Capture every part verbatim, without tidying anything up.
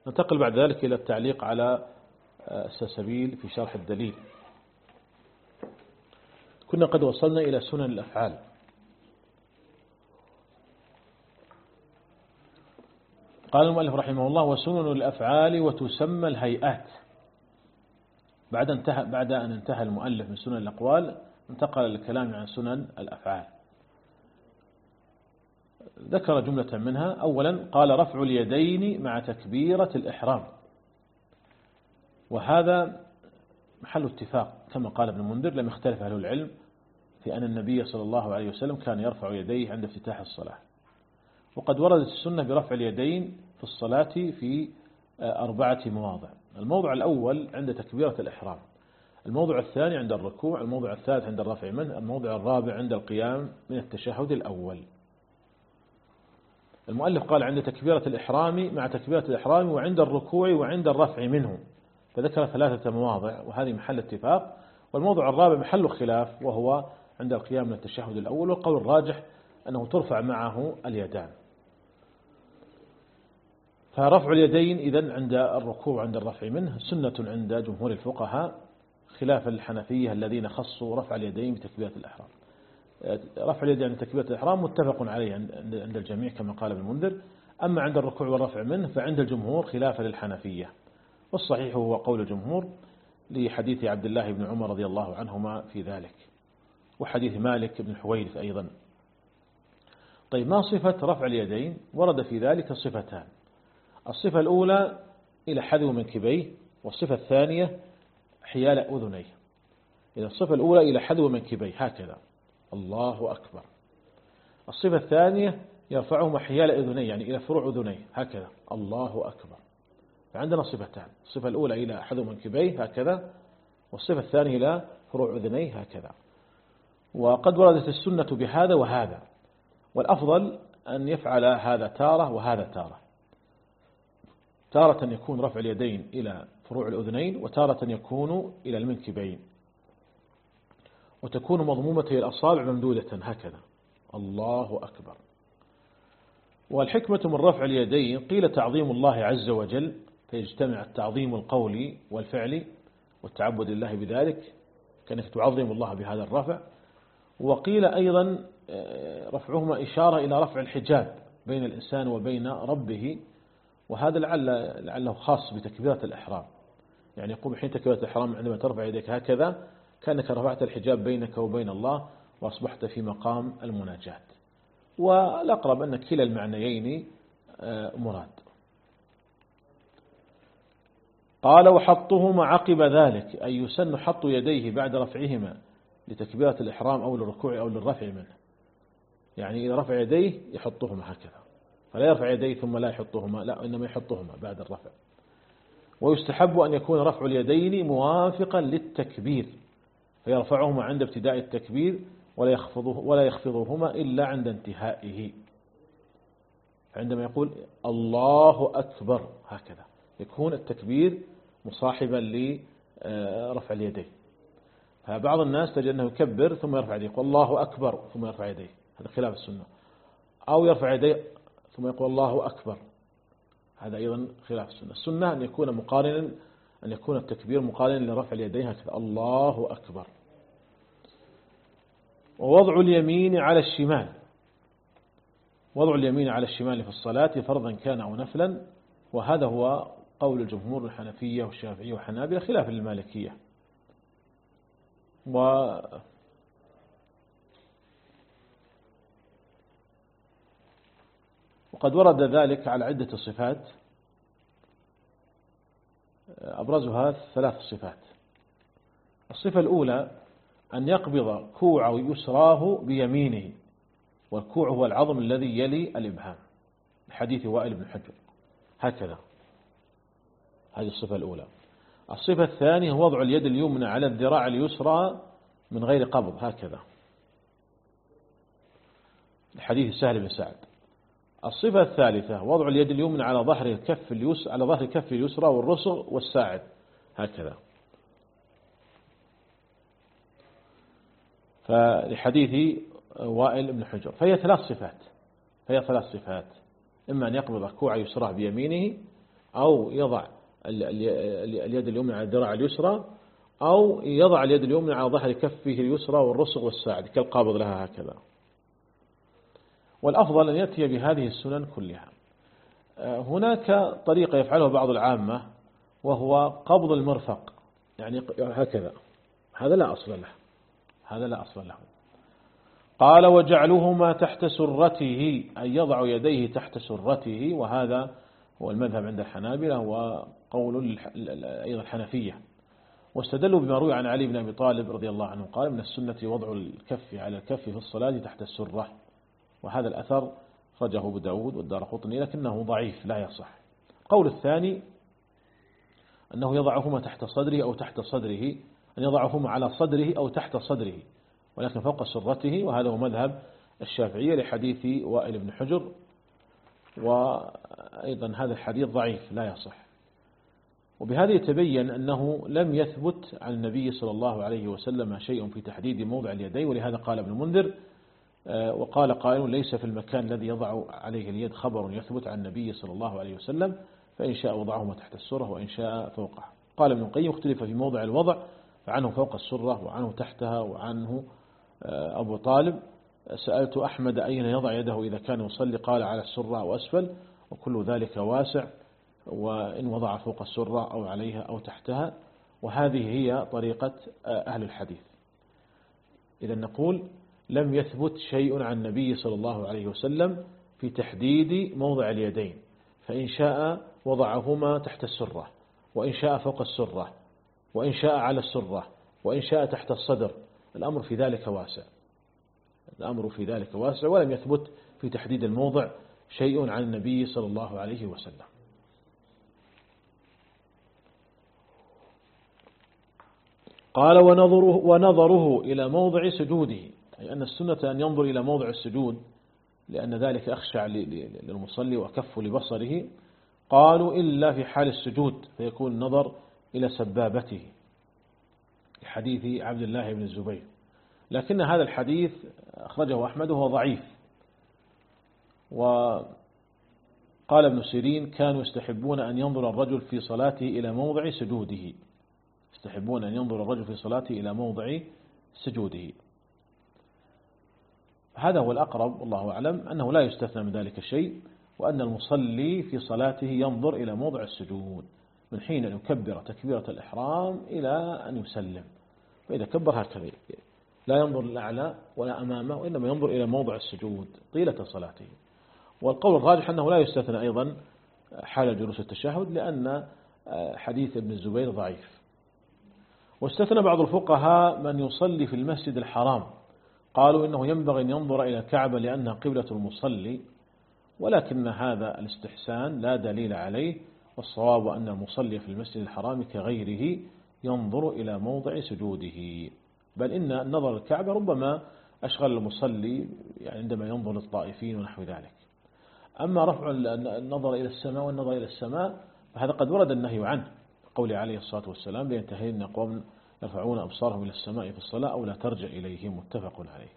ننتقل بعد ذلك إلى التعليق على السلسبيل في شرح الدليل. كنا قد وصلنا إلى سنن الأفعال. قال المؤلف رحمه الله: وسنن الأفعال وتسمى الهيئات. بعد انتهى بعد أن انتهى المؤلف من سنن الأقوال انتقل الكلام عن سنن الأفعال. ذكر جملة منها. أولا قال: رفع اليدين مع تكبيرة الإحرام، وهذا محل اتفاق كما قال ابن المنذر. لم يختلف أهل العلم في أن النبي صلى الله عليه وسلم كان يرفع يديه عند افتتاح الصلاة، وقد وردت السنة برفع اليدين في الصلاة في أربعة مواضع. الموضع الأول عند تكبيرة الإحرام، الموضع الثاني عند الركوع، الموضع الثالث عند الرفع منه، الموضع الرابع عند القيام من التشهد الأول. المؤلف قال: عند تكبيرة الإحرام مع تكبيرة الإحرام وعند الركوع وعند الرفع منه، فذكر ثلاثة مواضع وهذه محل اتفاق. والموضع الرابع محل خلاف وهو عند القيام من التشهد الأول، والقول الراجح أنه ترفع معه اليدان. فرفع اليدين إذن عند الركوع عند الرفع منه سنة عند جمهور الفقهاء، خلاف الحنفية الذين خصوا رفع اليدين بتكبيرة الإحرام. رفع اليدين عند تكبيرة الإحرام متفق عليه عند الجميع كما قال ابن المنذر. أما عند الركوع والرفع منه فعند الجمهور خلافا للحنفية، والصحيح هو قول الجمهور لحديث عبد الله بن عمر رضي الله عنهما في ذلك، وحديث مالك بن حويرث أيضا. طيب، ما صفة رفع اليدين؟ ورد في ذلك صفتان: الصفة الأولى إلى حذو منكبيه، والصفة الثانية حيال أذنيه. إذا الصفة الأولى إلى حذو منكبيه هكذا الله أكبر، الصفة الثانية يرفعهما حيال أذنيه يعني إلى فروع أذنيه هكذا الله أكبر. فعندنا صفتان: الصفة الأولى إلى حذو منكبيه هكذا، والصفة الثانية إلى فروع أذنيه هكذا. وقد وردت السنة بهذا وهذا، والأفضل أن يفعل هذا تارة وهذا تارة. تارة يكون رفع اليدين إلى فروع الأذنين، وتارة يكون إلى المنكبين، وتكون مضمومة الأصابع ممدودة هكذا الله أكبر. والحكمة من رفع اليدين قيل تعظيم الله عز وجل، فيجتمع التعظيم القولي والفعلي والتعبد لله بذلك، كأنك تعظم الله بهذا الرفع. وقيل أيضا رفعهما إشارة إلى رفع الحجاب بين الإنسان وبين ربه، وهذا لعل لعله خاص بتكبيرة الإحرام. يعني يقوم حين تكبيرة الإحرام عندما ترفع يديك هكذا كأنك رفعت الحجاب بينك وبين الله وأصبحت في مقام المناجاة. والأقرب أن كلا المعنيين مراد. قال: وحطهما عقب ذلك، أي يسن حط يديه بعد رفعهما لتكبيرة الإحرام أو للركوع أو للرفع منه. يعني إذا رفع يديه يحطهما هكذا، فلا يرفع يديه ثم لا يحطهما، لا إنما يحطهما بعد الرفع. ويستحب أن يكون رفع اليدين موافقا للتكبير، فيرفعهما عند ابتداء التكبير ولا يخفضه ولا يخفضهما إلا عند انتهائه. عندما يقول الله أكبر هكذا يكون التكبير مصاحبا لرفع اليدين. فبعض الناس تجد أنه يكبر ثم يرفع يديه، يقول الله أكبر ثم يرفع يديه، هذا خلاف السنة. أو يرفع يديه ثم يقول الله أكبر، هذا أيضا خلاف السنة. السنة أن يكون مقارنا، أن يكون التكبير مقارنا لرفع اليدين هكذا الله أكبر. ووضع اليمين على الشمال، وضع اليمين على الشمال في الصلاة فرضا كان أو نفلا، وهذا هو قول الجمهور الحنفية والشافعية والحنابلة خلاف المالكية. و وقد ورد ذلك على عدة صفات، أبرزها ثلاث صفات. الصفة الأولى أن يقبض كوع يسراه بيمينه، والكوع هو العظم الذي يلي الإبهام، حديث وائل بن حجر هكذا، هذه الصفة الأولى. الصفة الثانية وضع اليد اليمنى على الذراع اليسرى من غير قبض هكذا، حديث سهل بن سعد. الصفة الثالثة وضع اليد اليمنى على ظهر الكف اليسرى على ظهر الكف اليسرى والرسغ والساعد هكذا، فلحديث وائل بن حجر. فهي ثلاث صفات، فهي ثلاث صفات: إما أن يقبض كوع يسراه بيمينه، أو يضع اليد اليمنى على الذراع اليسرى، أو يضع اليد اليمنى على ظهر كفه اليسرى والرسغ والساعد كالقابض لها هكذا. والأفضل أن يأتي بهذه السنن كلها. هناك طريقة يفعلها بعض العامة وهو قبض المرفق، يعني هكذا، هذا لا أصل له، هذا لا أصل له. قال وجعلهما تحت سرته، أن يضع يديه تحت سرته، وهذا هو المذهب عند الحنابلة وقول أيضا الحنفية. واستدلوا بما روي عن علي بن أبي طالب رضي الله عنه قال من السنة وضع الكف على الكف في الصلاة تحت السرة، وهذا الأثر خرجه أبو داود والدارقطني لكنه ضعيف لا يصح. القول الثاني أنه يضعهما تحت صدره أو تحت صدره، أن يضعهما على صدره أو تحت صدره ولكن فوق سرته، وهذا هو مذهب الشافعية لحديث وائل بن حجر، وأيضا هذا الحديث ضعيف لا يصح. وبهذا يتبين أنه لم يثبت عن النبي صلى الله عليه وسلم شيء في تحديد موضع اليدين، ولهذا قال ابن المنذر وقال قائل ليس في المكان الذي يضع عليه اليد خبر يثبت عن النبي صلى الله عليه وسلم، فإن شاء وضعهما تحت السرة وإن شاء فوقها. قال ابن القيم اختلف في موضع الوضع، فعنه فوق السرة وعنه تحتها وعنه أبو طالب. سألت أحمد أين يضع يده إذا كان يصلي قال على السرة أو أسفل، وكل ذلك واسع، وإن وضع فوق السرة أو عليها أو تحتها، وهذه هي طريقة أهل الحديث. إذا نقول لم يثبت شيء عن النبي صلى الله عليه وسلم في تحديد موضع اليدين، فإن شاء وضعهما تحت السرة، وإن شاء فوق السرة، وإن شاء على السرة، وإن شاء تحت الصدر، الأمر في ذلك واسع، الأمر في ذلك واسع، ولم يثبت في تحديد الموضع شيء عن النبي صلى الله عليه وسلم. قال ونظره, ونظره إلى موضع سجوده، أي أن السنة أن ينظر إلى موضع السجود لأن ذلك أخشع للمصلي وأكف لبصره. قالوا إلا في حال السجود فيكون النظر إلى سبابته لحديث عبد الله بن الزبير، لكن هذا الحديث أخرجه أحمد وهو ضعيف. وقال ابن سيرين كانوا يستحبون أن ينظر الرجل في صلاته إلى موضع سجوده، يستحبون أن ينظر الرجل في صلاته إلى موضع سجوده. هذا هو الأقرب والله أعلم أنه لا يستثنى من ذلك شيء، وأن المصلي في صلاته ينظر إلى موضع السجود من حين أن يكبر تكبيرة الإحرام إلى أن يسلم، فإذا كبر هكذا لا ينظر الأعلى ولا أمامه، وإنما ينظر إلى موضع السجود طيلة صلاته. والقول الراجح أنه لا يستثنى أيضا حال جلوس التشهد لأن حديث ابن الزبير ضعيف. واستثنى بعض الفقهاء من يصلي في المسجد الحرام، قالوا إنه ينبغي أن ينظر إلى الكعبة لأنها قبلة المصلي، ولكن هذا الاستحسان لا دليل عليه، والصواب أن المصلي في المسجد الحرام كغيره ينظر إلى موضع سجوده، بل إن النظر الكعبة ربما أشغل المصلي يعني عندما ينظر للطائفين ونحو ذلك. أما رفع النظر إلى السماء والنظر إلى السماء فهذا قد ورد النهي عنه، قول عليه الصلاة والسلام لينتهين قوم يرفعون أبصارهم إلى السماء في الصلاة أو لا ترجع إليهم، متفق عليه.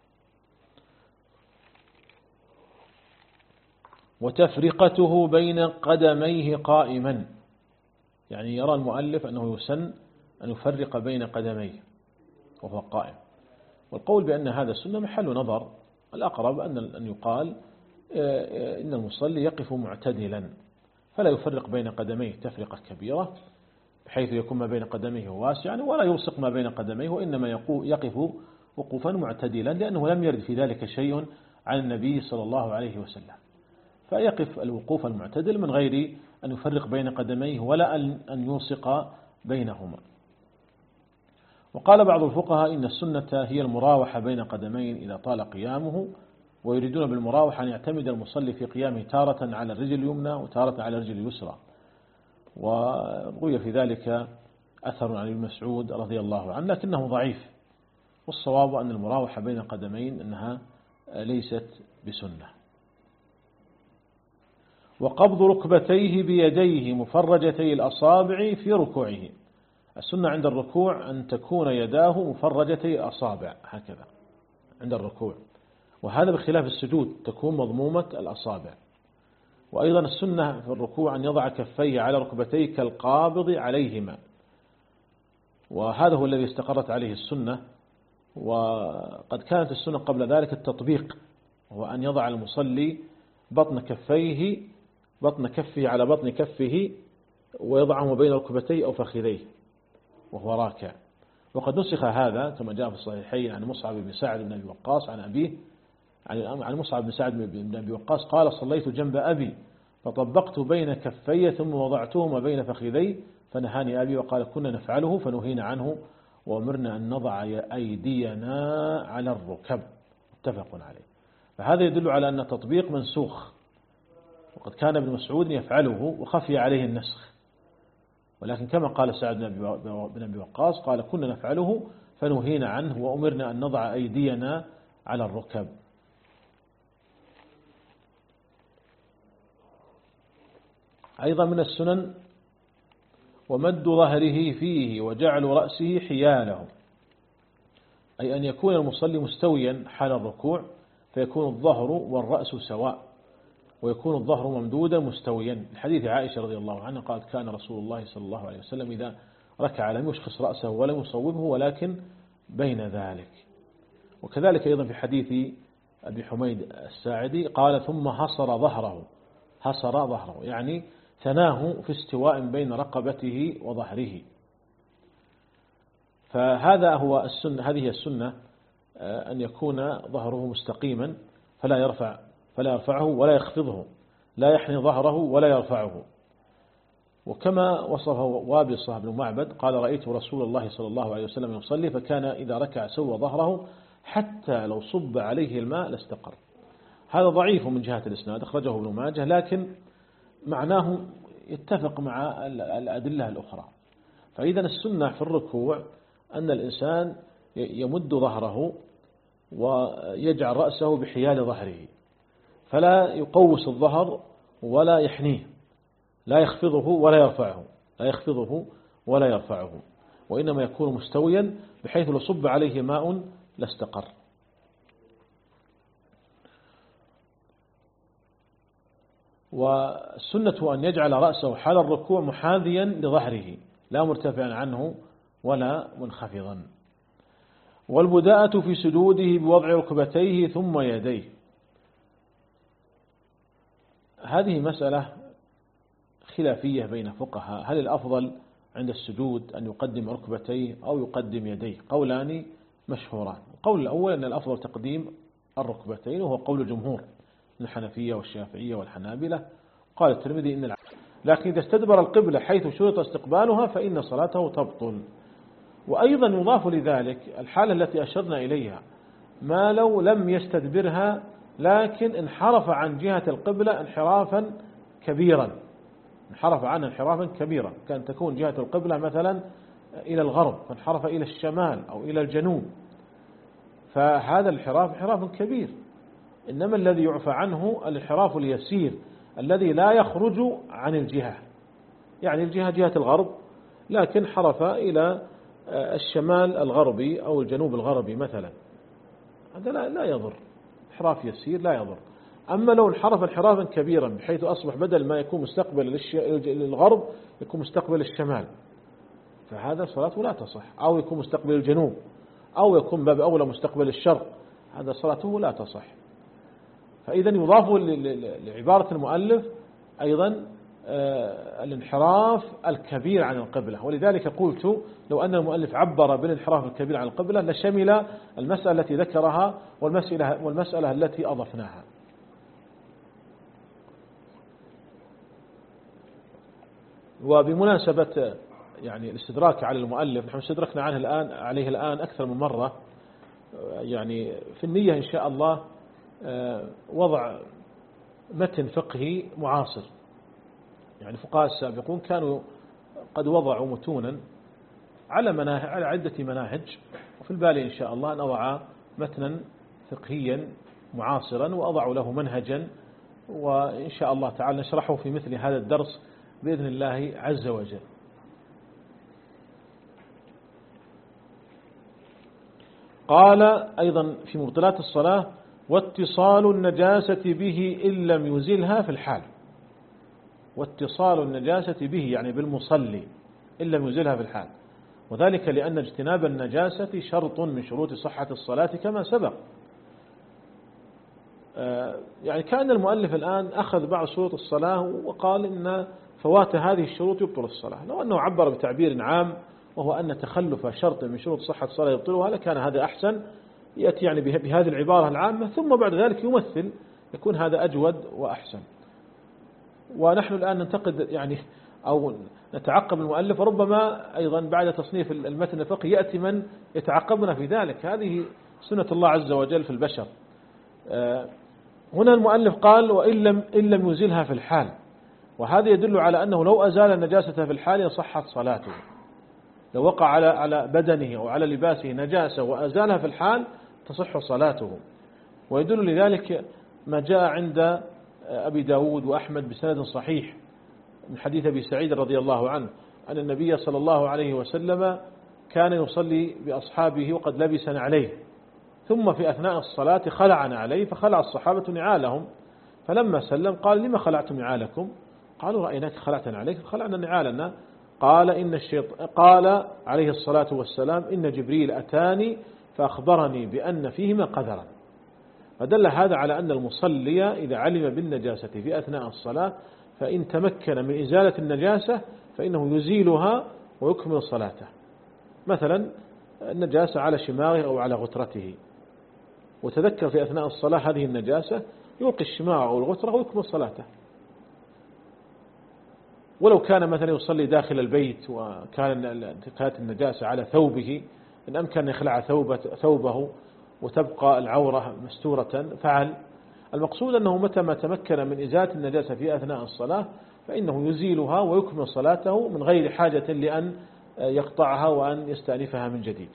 وتفرقته بين قدميه قائما، يعني يرى المؤلف أنه يسن أن يفرق بين قدميه وهو قائم، والقول بأن هذا السنة محل نظر. الأقرب أن يقال إن المصلي يقف معتدلا فلا يفرق بين قدميه تفرقة كبيرة بحيث يكون ما بين قدميه واسعا ولا يلصق ما بين قدميه، وإنما يقف وقوفا معتدلا لأنه لم يرد في ذلك شيء عن النبي صلى الله عليه وسلم، فيقف الوقوف المعتدل من غير أن يفرق بين قدميه ولا أن يلصق بينهما. وقال بعض الفقهاء إن السنة هي المراوحة بين قدمين إذا طال قيامه، ويريدون بالمراوحة أن يعتمد المصلي في قيامه تارة على الرجل اليمنى وتارة على الرجل اليسرى. وروي في ذلك أثر عن ابن مسعود رضي الله عنه لكنه ضعيف، والصواب أن المراوحة بين قدمين أنها ليست بسنة. وقبض ركبتيه بيديه مفرجتي الأصابع في ركوعه، السنة عند الركوع أن تكون يداه مفرجتي الأصابع هكذا عند الركوع، وهذا بخلاف السجود تكون مضمومة الأصابع. وأيضا السنة في الركوع أن يضع كفيه على ركبتيه كالقابض عليهما، وهذا هو الذي استقرت عليه السنة. وقد كانت السنة قبل ذلك التطبيق، هو أن يضع المصلي بطن كفيه بطن كفه على بطن كفه ويضعه بين ركبتيه أو فخذيه وهو راكع. وقد نسخ هذا كما جاء في الصحيحين عن مصعب بن سعد بن أبي وقاص عن أبيه عن مصعب بن سعد بن أبي وقاص قال: صليت جنب أبي فطبقت بين كفي ثم وضعتهما بين فخذي فنهاني أبي وقال: كنا نفعله فنهينا عنه وأمرنا أن نضع أيدينا على الركب. متفق عليه. فهذا يدل على أن التطبيق منسوخ، وقد كان ابن مسعود يفعله وخفي عليه النسخ، ولكن كما قال سعد بن أبي وقاص قال: كنا نفعله فنهينا عنه وأمرنا أن نضع أيدينا على الركب. أيضا من السنن ومد ظهره فيه وجعل رأسه حياله، أي أن يكون المصلي مستويا حال الركوع فيكون الظهر والرأس سواء، ويكون الظهر ممدودا مستويا. الحديث عائشة رضي الله عنها قالت: كان رسول الله صلى الله عليه وسلم إذا ركع لم يشخص رأسه ولم يصوبه ولكن بين ذلك. وكذلك أيضا في حديث أبي حميد الساعدي قال: ثم حصر ظهره حصر ظهره يعني ثناه في استواء بين رقبته وظهره. فهذا هو السنة، هذه السنة أن يكون ظهره مستقيما فلا يرفع فلا يرفعه ولا يخفضه، لا يحني ظهره ولا يرفعه. وكما وصفه وابصة بن معبد قال: رأيت رسول الله صلى الله عليه وسلم يصلي فكان إذا ركع سوى ظهره حتى لو صب عليه الماء لاستقر. هذا ضعيف من جهة الإسناد، أخرجه ابن ماجه، لكن معناه يتفق مع الأدلة الأخرى. فإذا السنة في الركوع أن الإنسان يمد ظهره ويجعل رأسه بحيال ظهره، فلا يقوس الظهر ولا يحنيه، لا يخفضه ولا يرفعه لا يخفضه ولا يرفعه وإنما يكون مستويا بحيث لو صب عليه ماء لاستقر. والسنة أن يجعل رأسه حال الركوع محاذيا لظهره لا مرتفعا عنه ولا منخفضا. والبداءة في سجوده بوضع ركبتيه ثم يديه. هذه مسألة خلافية بين فقهاء، هل الأفضل عند السجود أن يقدم ركبتيه أو يقدم يديه؟ قولان مشهوران. القول الأول أن الأفضل تقديم الركبتين، وهو قول الجمهور من الحنفية والشافعية والحنابلة. قال الترمذي إن الع... لكن إذا استدبر القبلة حيث شرط استقبالها فإن صلاته تبطل. وأيضا يضاف لذلك الحالة التي أشرنا إليها، ما لو لم يستدبرها لكن انحرف عن جهة القبلة انحرافا كبيرا انحرف عنها انحرافا كبيرا كان تكون جهة القبلة مثلا إلى الغرب فانحرف إلى الشمال أو إلى الجنوب، فهذا الانحراف انحراف كبير. إنما الذي يعفى عنه الانحراف اليسير الذي لا يخرج عن الجهة، يعني الجهة جهة الغرب لكن حرف إلى الشمال الغربي أو الجنوب الغربي مثلا، هذا لا, لا يضر، انحراف يسير لا يضر. أما لو انحرف انحرافا كبيرا بحيث أصبح بدل ما يكون مستقبل للغرب يكون مستقبل الشمال، فهذا صلاته لا تصح. أو يكون مستقبل الجنوب أو يكون باب أولى مستقبل الشرق، هذا صلاته لا تصح. فإذا يضاف لعبارة المؤلف أيضا الانحراف الكبير عن القبلة. ولذلك قلت لو أن المؤلف عبر بالانحراف الكبير عن القبلة لشمل المسألة التي ذكرها والمسألة, والمسألة التي أضفناها. وبمناسبة يعني الاستدراك على المؤلف، نحن استدركنا عنه الآن عليه الآن أكثر من مرة، يعني في النية إن شاء الله وضع متن فقهي معاصر. يعني فقهاء السابقون كانوا قد وضعوا متونا على مناهج على عدة مناهج، وفي البال إن شاء الله أن أضع متنا فقهيا معاصرا وأضع له منهجا، وإن شاء الله تعالى نشرحه في مثل هذا الدرس بإذن الله عز وجل. قال أيضا في مبطلات الصلاة: واتصال النجاسة به إن لم يزلها في الحال. واتصال النجاسة به يعني بالمصلي إن لم يزلها في الحال، وذلك لأن اجتناب النجاسة شرط من شروط صحة الصلاة كما سبق. يعني كان المؤلف الآن أخذ بعض شروط الصلاة وقال إن فوات هذه الشروط يبطل الصلاة. لو أنه عبر بتعبير عام وهو أن تخلف شرط من شروط صحة الصلاة يبطلها لكان هذا أحسن، يأتي يعني بهذه العبارة العامة ثم بعد ذلك يمثل، يكون هذا أجود وأحسن. ونحن الآن ننتقد يعني أو نتعقب المؤلف، وربما أيضا بعد تصنيف المتن الفقهي يأتي من يتعقبنا في ذلك، هذه سنة الله عز وجل في البشر. هنا المؤلف قال وإن لم, إن لم يزلها في الحال، وهذا يدل على أنه لو أزال النجاسة في الحال صحت صلاته. لو وقع على على بدنه أو على لباسه نجاسة وأزالها في الحال تصح صلاته. ويدل لذلك ما جاء عند أبي داود وأحمد بسند صحيح من حديث أبي سعيد رضي الله عنه أن النبي صلى الله عليه وسلم كان يصلي بأصحابه وقد لبس نعليه، ثم في أثناء الصلاة خلع عليه فخلع الصحابة نعالهم، فلما سلم قال لما خلعتم نعالكم؟ قالوا رأيناك خلعت عليك فخلعنا نعالنا. قال إن الشيطان قال عليه الصلاة والسلام إن جبريل أتاني فأخبرني بأن فيهما قذرا. فدل هذا على أن المصلي إذا علم بالنجاسة في أثناء الصلاة فإن تمكن من إزالة النجاسة فإنه يزيلها ويكمل صلاته. مثلا النجاسة على شماغه أو على غترته، وتذكر في أثناء الصلاة هذه النجاسة، يلقي الشماغ أو الغترة ويكمل صلاته. ولو كان مثلا يصلي داخل البيت وكان كانت النجاسة على ثوبه، إن أمكن أن يخلع ثوبه, ثوبه وتبقى العورة مستورة فعل. المقصود أنه متى ما تمكن من إزالة النجاسة في أثناء الصلاة فإنه يزيلها ويكمل صلاته من غير حاجة لأن يقطعها وأن يستأنفها من جديد.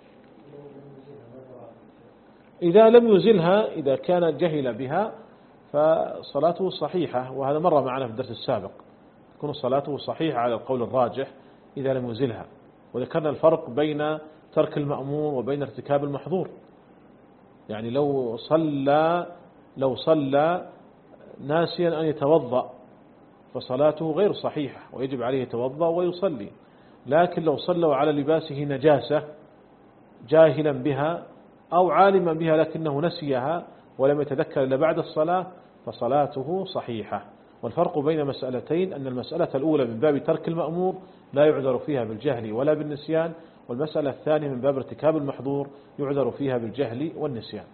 إذا لم يزلها، إذا كان جهل بها فصلاته صحيحة، وهذا مر معنا في الدرس السابق، تكون صلاته صحيحة على القول الراجح إذا لم يزلها. وذكرنا الفرق بين ترك المأمور وبين ارتكاب المحظور. يعني لو صلى لو صلى ناسيا أن يتوضأ فصلاته غير صحيحة ويجب عليه يتوضأ ويصلي. لكن لو صلى على لباسه نجاسة جاهلا بها أو عالما بها لكنه نسيها ولم يتذكر إلا بعد الصلاة فصلاته صحيحة. والفرق بين مسألتين أن المسألة الأولى من باب ترك المأمور لا يعذر فيها بالجهل ولا بالنسيان، والمسألة الثانية من باب ارتكاب المحظور يعذر فيها بالجهل والنسيان.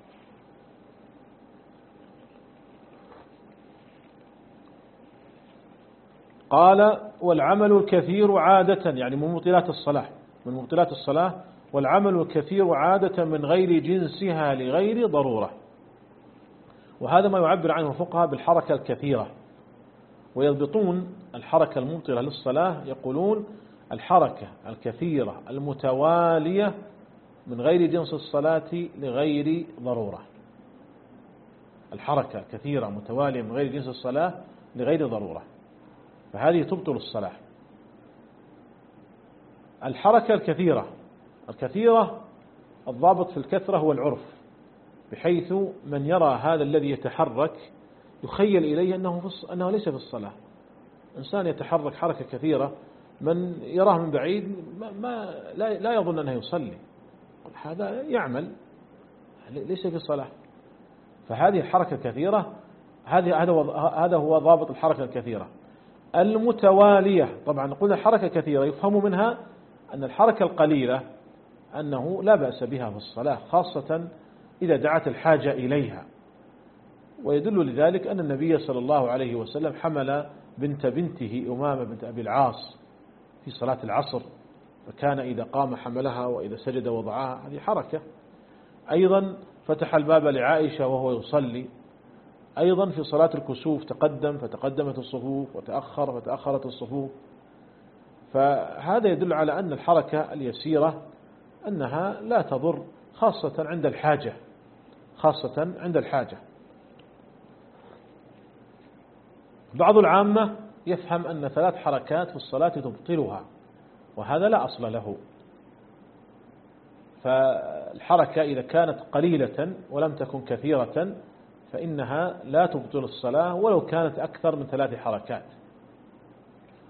قال والعمل الكثير عادة، يعني من مبطلات الصلاة من مبطلات الصلاة والعمل الكثير عادة من غير جنسها لغير ضرورة. وهذا ما يعبر عنه الفقهاء بالحركة الكثيرة، ويضبطون الحركة المبطلة للصلاة يقولون الحركة الكثيرة المتوالية من غير جنس الصلاة لغير ضرورة. الحركة كثيرة متوالية من غير جنس الصلاة لغير ضرورة، فهذه تبطل الصلاة. الحركة الكثيرة الكثيرة الضابط في الكثرة هو العرف، بحيث من يرى هذا الذي يتحرك يخيل إليه أنه, في أنه ليس في الصلاة. إنسان يتحرك حركة كثيرة من يراه من بعيد ما, ما لا, لا يظن أنه يصلي، هذا يعمل ليس في الصلاة. فهذه الحركة الكثيرة هذه هذا هو ضابط الحركة الكثيرة. المتوالية طبعا قلنا حركة كثيرة يفهم منها أن الحركة القليلة أنه لا بأس بها في الصلاة، خاصة إذا دعت الحاجة إليها. ويدل لذلك أن النبي صلى الله عليه وسلم حمل بنت بنته أمامة بنت أبي العاص في صلاة العصر، فكان إذا قام حملها وإذا سجد وضعها، هذه حركة. أيضا فتح الباب لعائشة وهو يصلي. أيضا في صلاة الكسوف تقدم فتقدمت الصفوف وتأخر فتأخرت الصفوف. فهذا يدل على أن الحركة اليسيرة أنها لا تضر، خاصة عند الحاجة خاصة عند الحاجة. بعض العامة يفهم أن ثلاث حركات في الصلاة تبطلها، وهذا لا أصل له. فالحركة إذا كانت قليلة ولم تكن كثيرة فإنها لا تبطل الصلاة ولو كانت أكثر من ثلاث حركات.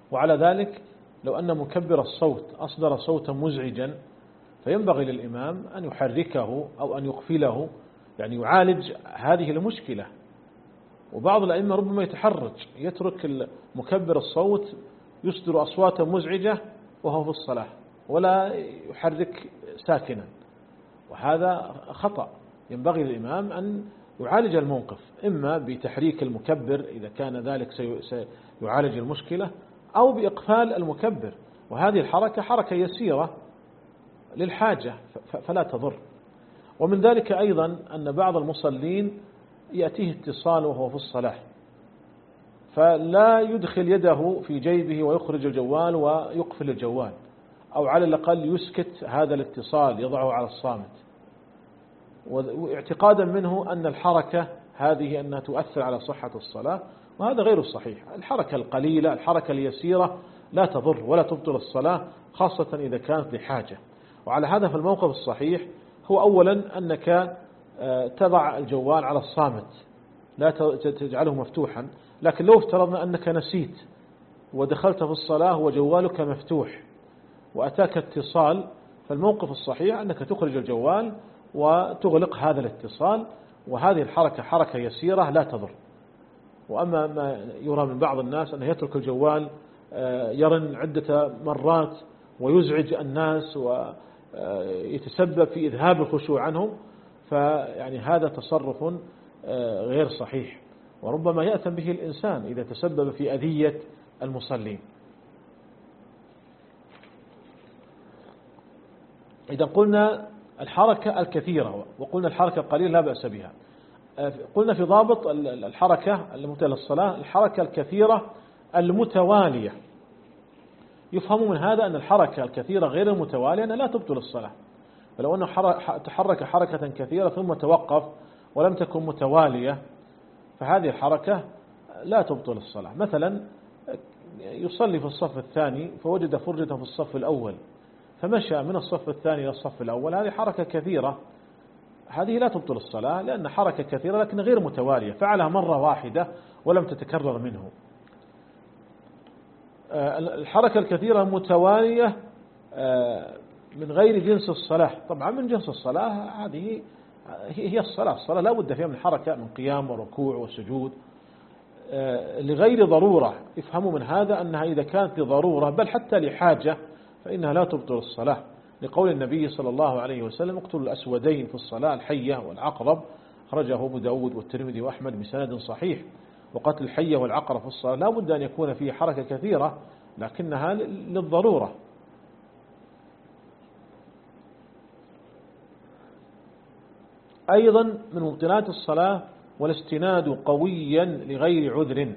وعلى ذلك لو أن مكبر الصوت أصدر صوتا مزعجا فينبغي للإمام أن يحركه أو أن يقفله، يعني يعالج هذه المشكلة. وبعض الأئمة ربما يتحرج يترك مكبر الصوت يصدر أصواتا مزعجة وهو في الصلاة ولا يحرك ساكنا، وهذا خطأ. ينبغي للإمام أن يعالج الموقف إما بتحريك المكبر إذا كان ذلك سيعالج المشكلة، أو بإقفال المكبر، وهذه الحركة حركة يسيرة للحاجة فلا تضر. ومن ذلك أيضا أن بعض المصلين يأتيه اتصال وهو في الصلاة فلا يدخل يده في جيبه ويخرج الجوال ويقفل الجوال، أو على الأقل يسكت هذا الاتصال يضعه على الصامت، واعتقادا منه أن الحركة هذه أنها تؤثر على صحة الصلاة، وهذا غير الصحيح. الحركة القليلة الحركة اليسيرة لا تضر ولا تبطل الصلاة، خاصة إذا كانت لحاجة. وعلى هذا في الموقف الصحيح هو أولا أنك تضع الجوال على الصامت لا تجعله مفتوحا، لكن لو افترضنا أنك نسيت ودخلت في الصلاة وجوالك مفتوح وأتاك اتصال، فالموقف الصحيح أنك تخرج الجوال وتغلق هذا الاتصال، وهذه الحركة حركة يسيرة لا تضر. وأما ما يرى من بعض الناس أنه يترك الجوال يرن عدة مرات ويزعج الناس ويتسبب في إذهاب الخشوع عنهم، فيعني هذا تصرف غير صحيح، وربما يأثم به الإنسان إذا تسبب في أذية المصلين. إذا قلنا الحركة الكثيرة وقلنا الحركة القليلة لا بأس بها، قلنا في ضابط الحركة المتالية للصلاة الحركة الكثيرة المتوالية. يفهم من هذا أن الحركة الكثيرة غير المتوالية أنها لا تبطل الصلاة، فلو أنه تحرك حركة كثيرة ثم توقف ولم تكن متوالية فهذه الحركة لا تبطل الصلاة. مثلا يصلي في الصف الثاني فوجد فرجة في الصف الأول فمشى من الصف الثاني إلى الصف الأول، هذه حركة كثيرة، هذه لا تبطل الصلاة لأن حركة كثيرة لكن غير متوالية، فعلها مرة واحدة ولم تتكرر منه. الحركة الكثيرة المتوالية من غير جنس الصلاة، طبعا من جنس الصلاة هذه هي الصلاة، الصلاة لا بد فيها من حركة من قيام وركوع وسجود لغير ضرورة. يفهم من هذا أنها إذا كانت لضرورة بل حتى لحاجة فإنها لا تبطل الصلاة، لقول النبي صلى الله عليه وسلم اقتلوا الأسودين في الصلاة الحية والعقرب، خرجه أبو داود والترمذي وأحمد بسند صحيح. وقتل الحية والعقرب في الصلاة لا بد أن يكون فيه حركة كثيرة لكنها للضرورة. أيضا من مبطلات الصلاة والاستناد قويا لغير عذر،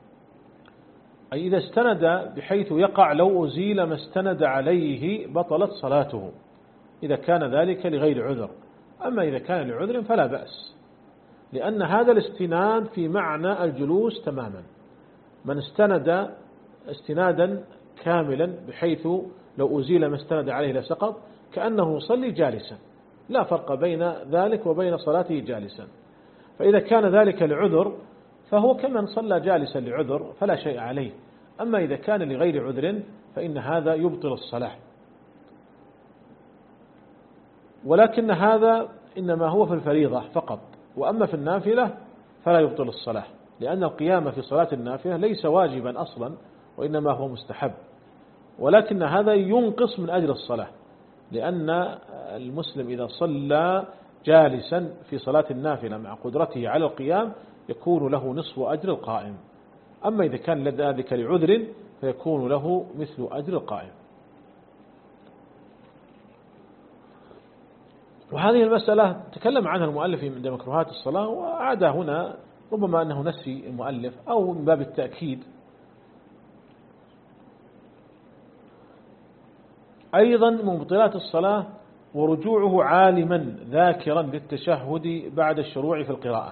أي إذا استند بحيث يقع لو أزيل ما استند عليه بطلت صلاته إذا كان ذلك لغير عذر. أما إذا كان لعذر فلا بأس، لأن هذا الاستناد في معنى الجلوس تماما. من استند استنادا كاملا بحيث لو أزيل ما استند عليه لسقط كأنه يصلي جالسا، لا فرق بين ذلك وبين صلاته جالسا. فإذا كان ذلك لعذر فهو كمن صلى جالسا لعذر فلا شيء عليه. أما إذا كان لغير عذر فإن هذا يبطل الصلاة، ولكن هذا إنما هو في الفريضة فقط، وأما في النافلة فلا يبطل الصلاة، لأن القيام في صلاة النافلة ليس واجبا أصلا وإنما هو مستحب، ولكن هذا ينقص من أجر الصلاة، لأن المسلم إذا صلى جالسا في صلاة النافلة مع قدرته على القيام يكون له نصف أجر القائم. أما إذا كان ذلك لعذر فيكون له مثل أجر القائم. وهذه المسألة تكلم عنها المؤلف من مكروهات الصلاة وعاد هنا، ربما أنه نسي المؤلف أو من باب التأكيد. أيضا من مبطلات الصلاة ورجوعه عالما ذاكرا للتشهد بعد الشروع في القراءة،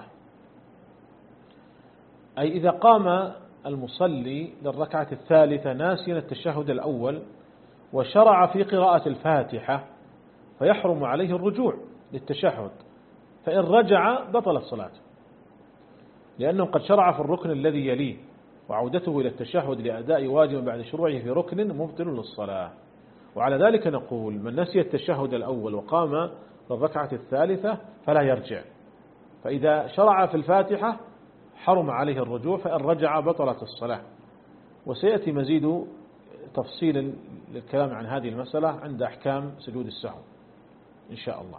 أي إذا قام المصلي للركعة الثالثة ناسيا التشهد الأول وشرع في قراءة الفاتحة فيحرم عليه الرجوع للتشهد، فإن رجع بطلت صلاته، لأنه قد شرع في الركن الذي يليه وعودته إلى التشهد لأداء واجب بعد شروعه في ركن مبطل للصلاة. وعلى ذلك نقول من نسي التشهد الأول وقام للركعة الثالثة فلا يرجع، فإذا شرع في الفاتحة حرم عليه الرجوع، فإن رجع بطلت الصلاة. وسيأتي مزيد تفصيل للكلام عن هذه المسألة عند أحكام سجود السهو إن شاء الله.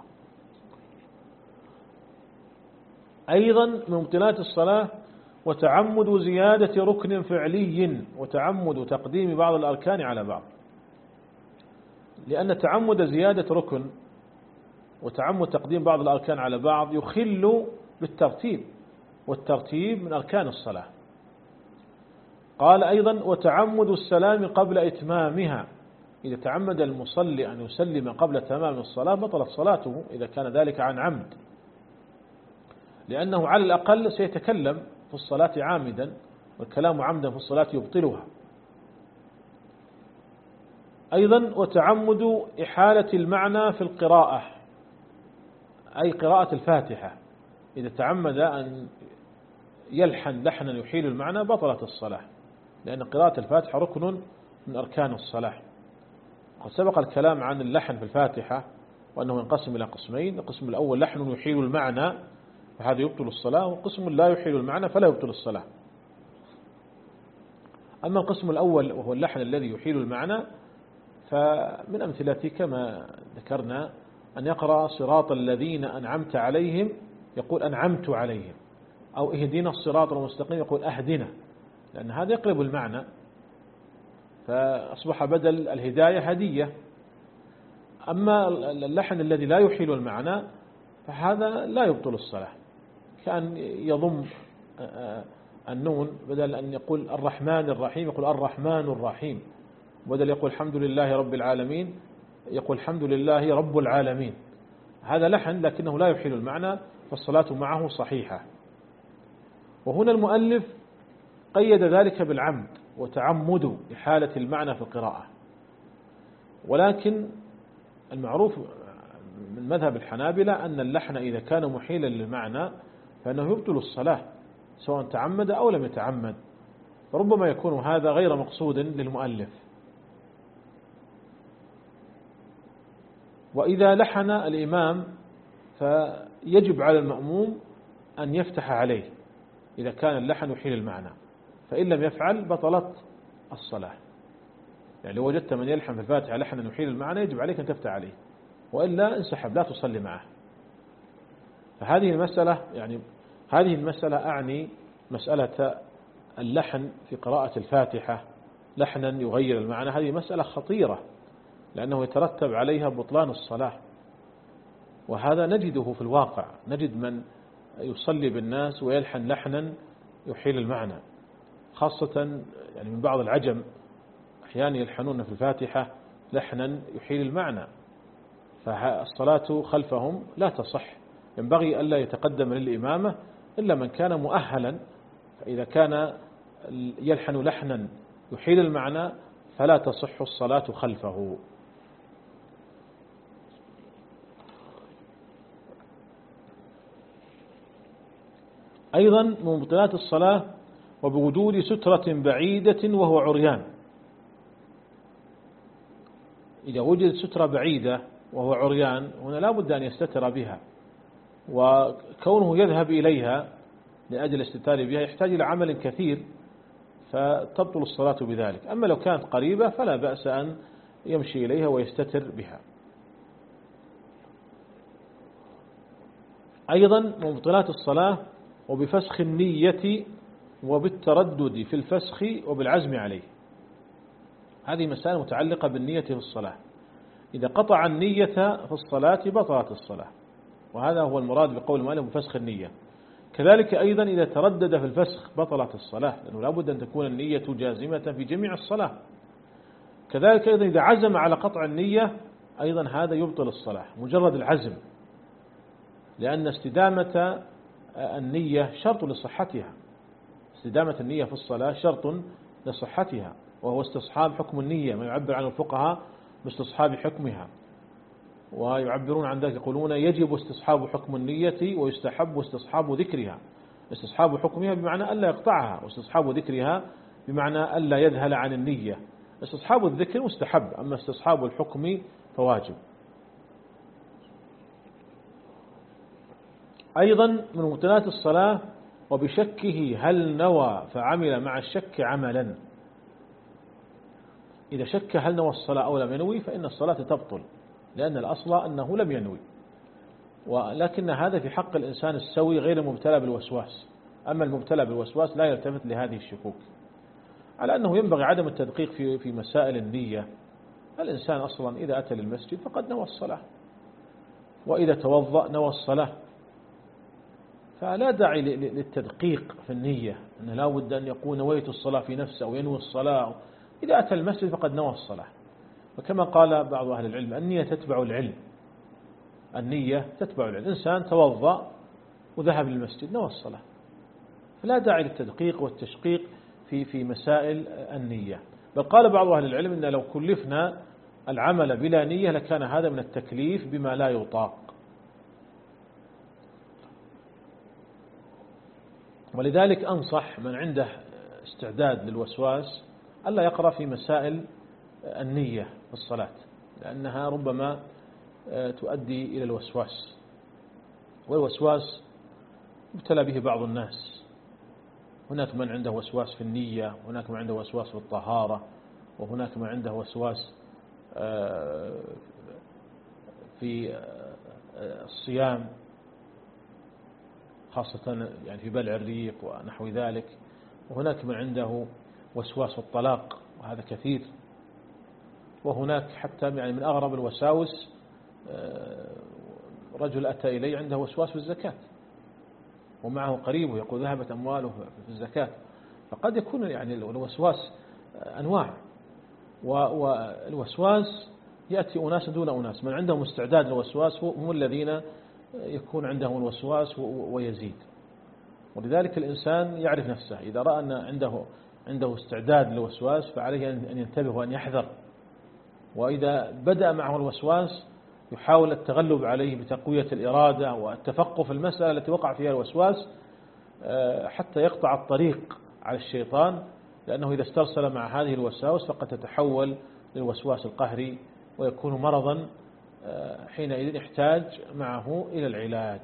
أيضا من مبطلات الصلاة وتعمد زيادة ركن فعلي وتعمد تقديم بعض الأركان على بعض، لأن تعمد زيادة ركن وتعمد تقديم بعض الأركان على بعض يخل بالترتيب، والترتيب من أركان الصلاة. قال أيضا وتعمد السلام قبل إتمامها، إذا تعمد المصلي أن يسلم قبل تمام الصلاة بطلت صلاته إذا كان ذلك عن عمد، لأنه على الأقل سيتكلم في الصلاة عامدا، والكلام عمدا في الصلاة يبطلها. أيضا وتعمد إحالة المعنى في القراءة، أي قراءة الفاتحة، إذا تعمد أن يلحن لحنا يحيل المعنى بطلت الصلاة، لأن قراءة الفاتحة ركن من أركان الصلاة. قد سبق الكلام عن اللحن في الفاتحة وأنه ينقسم إلى قسمين، القسم الأول لحن يحيل المعنى فهذا يبطل الصلاة، وقسم لا يحيل المعنى فلا يبطل الصلاة. أما القسم الأول وهو اللحن الذي يحيل المعنى فمن أمثلته كما ذكرنا أن يقرأ صراط الذين أنعمت عليهم يقول أنعمت عليهم، أو اهدنا الصراط المستقيم يقول أهدنا، لأن هذا يقلب المعنى فأصبح بدل الهداية هدية. أما اللحن الذي لا يحيل المعنى فهذا لا يبطل الصلاة، كأن يضم النون بدل أن يقول الرحمن الرحيم يقول الرحمن الرحيم، بدل يقول الحمد لله رب العالمين يقول الحمد لله رب العالمين. هذا لحن لكنه لا يحيل المعنى فالصلاة معه صحيحة. وهنا المؤلف قيد ذلك بالعمد وتعمد إحالة المعنى في القراءة، ولكن المعروف من مذهب الحنابلة أن اللحن إذا كان محيلا للمعنى فإنه يبطل الصلاة سواء تعمد أو لم يتعمد، فربما يكون هذا غير مقصود للمؤلف. وإذا لحن الإمام فيجب على المأموم أن يفتح عليه إذا كان اللحن يحيل المعنى، فإن لم يفعل بطلت الصلاة. يعني لو وجدت من يلحن في الفاتحة لحنا يحيل المعنى يجب عليك أن تفتح عليه، وإلا انسحب لا تصلي معه. فهذه المسألة يعني هذه المسألة أعني مسألة اللحن في قراءة الفاتحة لحنا يغير المعنى، هذه مسألة خطيرة لأنه يترتب عليها بطلان الصلاة، وهذا نجده في الواقع، نجد من يصلي بالناس ويلحن لحنا يحيل المعنى، خاصة يعني من بعض العجم أحيانا يلحنون في الفاتحة لحنا يحيل المعنى، فالصلاة خلفهم لا تصح. ينبغي ألا يتقدم للإمامة إلا من كان مؤهلا، فإذا كان يلحن لحنا يحيل المعنى فلا تصح الصلاة خلفه. أيضا من مبطلات الصلاة وبوجود سترة بعيدة وهو عريان، إذا وجد سترة بعيدة وهو عريان هنا لا بد أن يستتر بها، وكونه يذهب إليها لأجل استتار بها يحتاج إلى عمل كثير فتبطل الصلاة بذلك. أما لو كانت قريبة فلا بأس أن يمشي إليها ويستتر بها. أيضا من مبطلات الصلاة وبفسخ النية وبالتردد في الفسخ وبالعزم عليه، هذه مسائل متعلقة بالنية في الصلاة. إذا قطع النية في الصلاة بطلت الصلاة، وهذا هو المراد بقول المؤلف بفسخ النية. كذلك أيضا إذا تردد في الفسخ بطلت الصلاة، لأنه لا بد أن تكون النية جازمة في جميع الصلاة. كذلك أيضا إذا عزم على قطع النية أيضا هذا يبطل الصلاة، مجرد العزم، لأن استدامة النية شرط لصحتها، استدامة النية في الصلاة شرط لصحتها، وهو استصحاب حكم النية، ما يعبر عن الفقهاء باستصحاب حكمها، ويعبرون عن ذلك يقولون يجب استصحاب حكم النية ويستحب استصحاب ذكرها، استصحاب حكمها بمعنى ألا يقطعها، واستصحاب ذكرها بمعنى ألا يذهل عن النية. استصحاب الذكر مستحب، أما استصحاب الحكم فواجب. أيضا من مبطلات الصلاة وبشكه هل نوى فعمل مع الشك عملا. إذا شك هل نوى الصلاة أو لم ينوي فإن الصلاة تبطل، لأن الأصل أنه لم ينوي، ولكن هذا في حق الإنسان السوي غير المبتلى بالوسواس. أما المبتلى بالوسواس لا يلتفت لهذه الشكوك، على أنه ينبغي عدم التدقيق في في مسائل النية. الإنسان أصلا إذا أتى للمسجد فقد نوى الصلاة، وإذا توضأ نوى الصلاة، فلا داعي للتدقيق في النية، أنه لا بد أن يكون نويت الصلاة في نفسه أو ينوي الصلاة. إذا أتى المسجد فقد نوى الصلاة. وكما قال بعض أهل العلم النية تتبع العلم، النية تتبع العلم. إنسان توضأ وذهب للمسجد نوى الصلاة، فلا داعي للتدقيق والتشقيق في في مسائل النية. بل قال بعض أهل العلم إن لو كلفنا العمل بلا نية لكان هذا من التكليف بما لا يطاق. ولذلك أنصح من عنده استعداد للوسواس ألا يقرأ في مسائل النية في الصلاة، لأنها ربما تؤدي إلى الوسواس، والوسواس ابتلى به بعض الناس. هناك من عنده وسواس في النية، وهناك من عنده وسواس في الطهارة، وهناك من عنده وسواس في الصيام، خاصة يعني في بلع الريق ونحو ذلك. وهناك من عنده وسواس في الطلاق، وهذا كثير. وهناك حتى يعني من أغرب الوساوس رجل أتى إلي عنده وسواس في الزكاة، ومعه قريبه يقول ذهبت أمواله في الزكاة. فقد يكون يعني الوسواس أنواع، والوسواس يأتي أناس دون أناس. من عندهم استعداد للوسواس هم الذين يكون عندهم الوسواس ويزيد. ولذلك الإنسان يعرف نفسه، إذا رأى أن عنده عنده استعداد للوسواس فعليه أن ينتبه وأن يحذر. وإذا بدأ معه الوسواس يحاول التغلب عليه بتقوية الإرادة والتفقه في المسألة التي وقع فيها الوسواس حتى يقطع الطريق على الشيطان، لأنه إذا استرسل مع هذه الوساوس فقد تتحول للوسواس القهري ويكون مرضا حينئذ يحتاج معه إلى العلاج.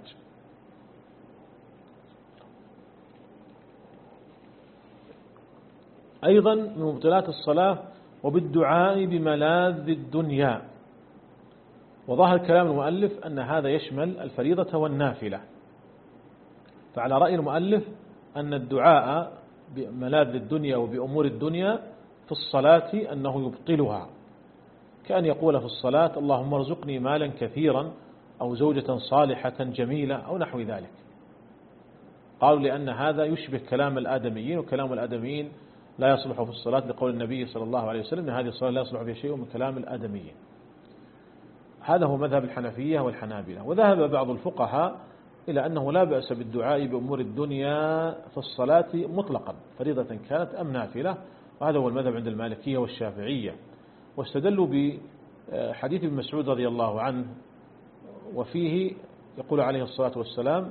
أيضا من مبطلات الصلاة وبالدعاء بملاذ الدنيا. وظاهر كلام المؤلف أن هذا يشمل الفريضة والنافلة، فعلى رأي المؤلف أن الدعاء بملاذ الدنيا وبأمور الدنيا في الصلاة أنه يبطلها، كأن يقول في الصلاة اللهم ارزقني مالا كثيرا أو زوجة صالحة جميلة أو نحو ذلك. قالوا لأن هذا يشبه كلام الآدميين، وكلام الآدميين لا يصلح في الصلاة، لقول النبي صلى الله عليه وسلم أن هذه الصلاة لا يصلح فيها شيء من كلام الآدميين. هذا هو مذهب الحنفية والحنابلة. وذهب بعض الفقهاء إلى أنه لا بأس بالدعاء بأمور الدنيا في الصلاة مطلقا، فريضة كانت أم نافلة، وهذا هو المذهب عند المالكية والشافعية. واستدلوا بحديث ابن مسعود رضي الله عنه، وفيه يقول عليه الصلاة والسلام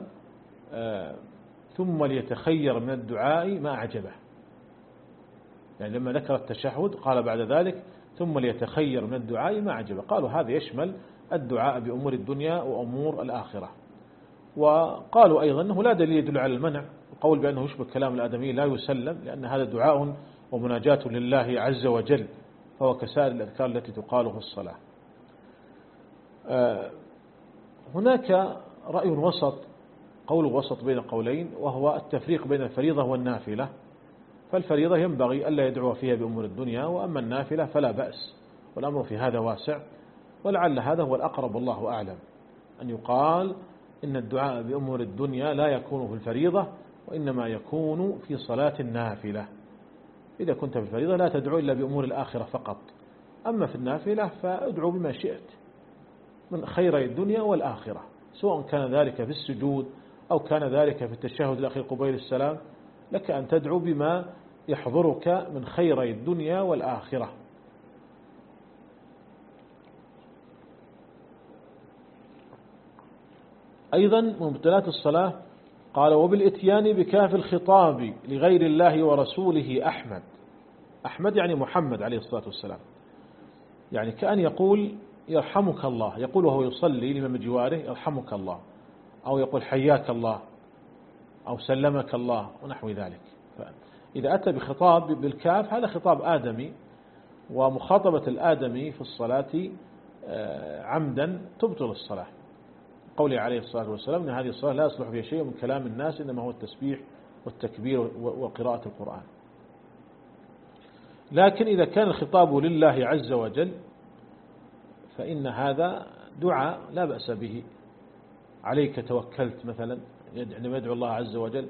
ثم ليتخير من الدعاء ما أعجبه. يعني لما ذكر التشهد قال بعد ذلك ثم ليتخير من الدعاء ما أعجبه. قالوا هذا يشمل الدعاء بأمور الدنيا وأمور الآخرة. وقالوا أيضا أنه لا دليل يدل على المنع، القول بأنه يشبه كلام الآدمي لا يسلم، لأن هذا دعاء ومناجاة لله عز وجل، فهو كسائر الأذكار التي تقال في الصلاة. هناك رأي وسط، قول وسط بين قولين، وهو التفريق بين الفريضة والنافلة. فالفريضة ينبغي ألا يدعو فيها بأمور الدنيا، وأما النافلة فلا بأس، والأمر في هذا واسع. ولعل هذا هو الأقرب والله أعلم، أن يقال إن الدعاء بأمور الدنيا لا يكون في الفريضة، وإنما يكون في صلاة النافلة. إذا كنت في الفريضة لا تدعو إلا بأمور الآخرة فقط، أما في النافلة فادعو بما شئت من خيري الدنيا والآخرة، سواء كان ذلك في السجود أو كان ذلك في التشهد الأخير قبيل السلام، لك أن تدعو بما يحضرك من خيري الدنيا والآخرة. أيضا من مبطلات الصلاة قال وبالإتيان بكاف الخطاب لغير الله ورسوله أحمد. أحمد يعني محمد عليه الصلاة والسلام، يعني كأن يقول يرحمك الله، يقول وهو يصلي لمن بجواره يرحمك الله، أو يقول حياك الله، أو سلمك الله ونحو ذلك. إذا أتى بخطاب بالكاف هذا خطاب آدمي، ومخاطبة الآدمي في الصلاة عمدا تبطل الصلاة. قوله عليه الصلاة والسلام أن هذه الصلاة لا يصلح فيها شيء من كلام الناس إنما هو التسبيح والتكبير وقراءة القرآن. لكن إذا كان الخطاب لله عز وجل فإن هذا دعاء لا بأس به. عليك توكلت مثلا، عندما يدعو الله عز وجل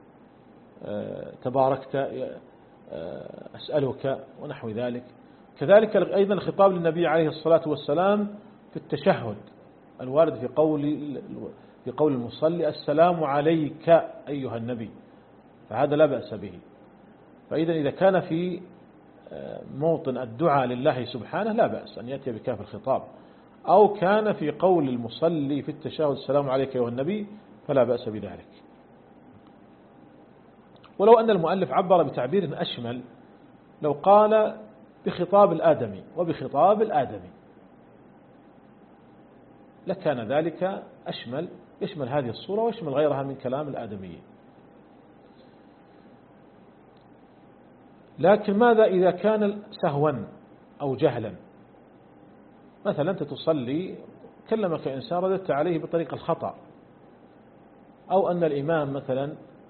تباركت أسألك ونحو ذلك. كذلك أيضا الخطاب للنبي عليه الصلاة والسلام في التشهد الوارد في قول في قول المصلي السلام عليك أيها النبي، فهذا لا بأس به. فإذا إذا كان في موطن الدعاء لله سبحانه لا بأس أن يأتي بكاف الخطاب، أو كان في قول المصلي في التشهد السلام عليك أيها النبي فلا بأس بذلك. ولو أن المؤلف عبر بتعبير أشمل لو قال بخطاب الآدمي وبخطاب الآدمي لكان ذلك أشمل، يشمل هذه الصورة ويشمل غيرها من كلام الآدميين. لكن ماذا إذا كان سهوا أو جهلا؟ مثلا أنت تصلي كلمك إنسان رددت عليه بطريق الخطأ، أو أن الإمام مثلا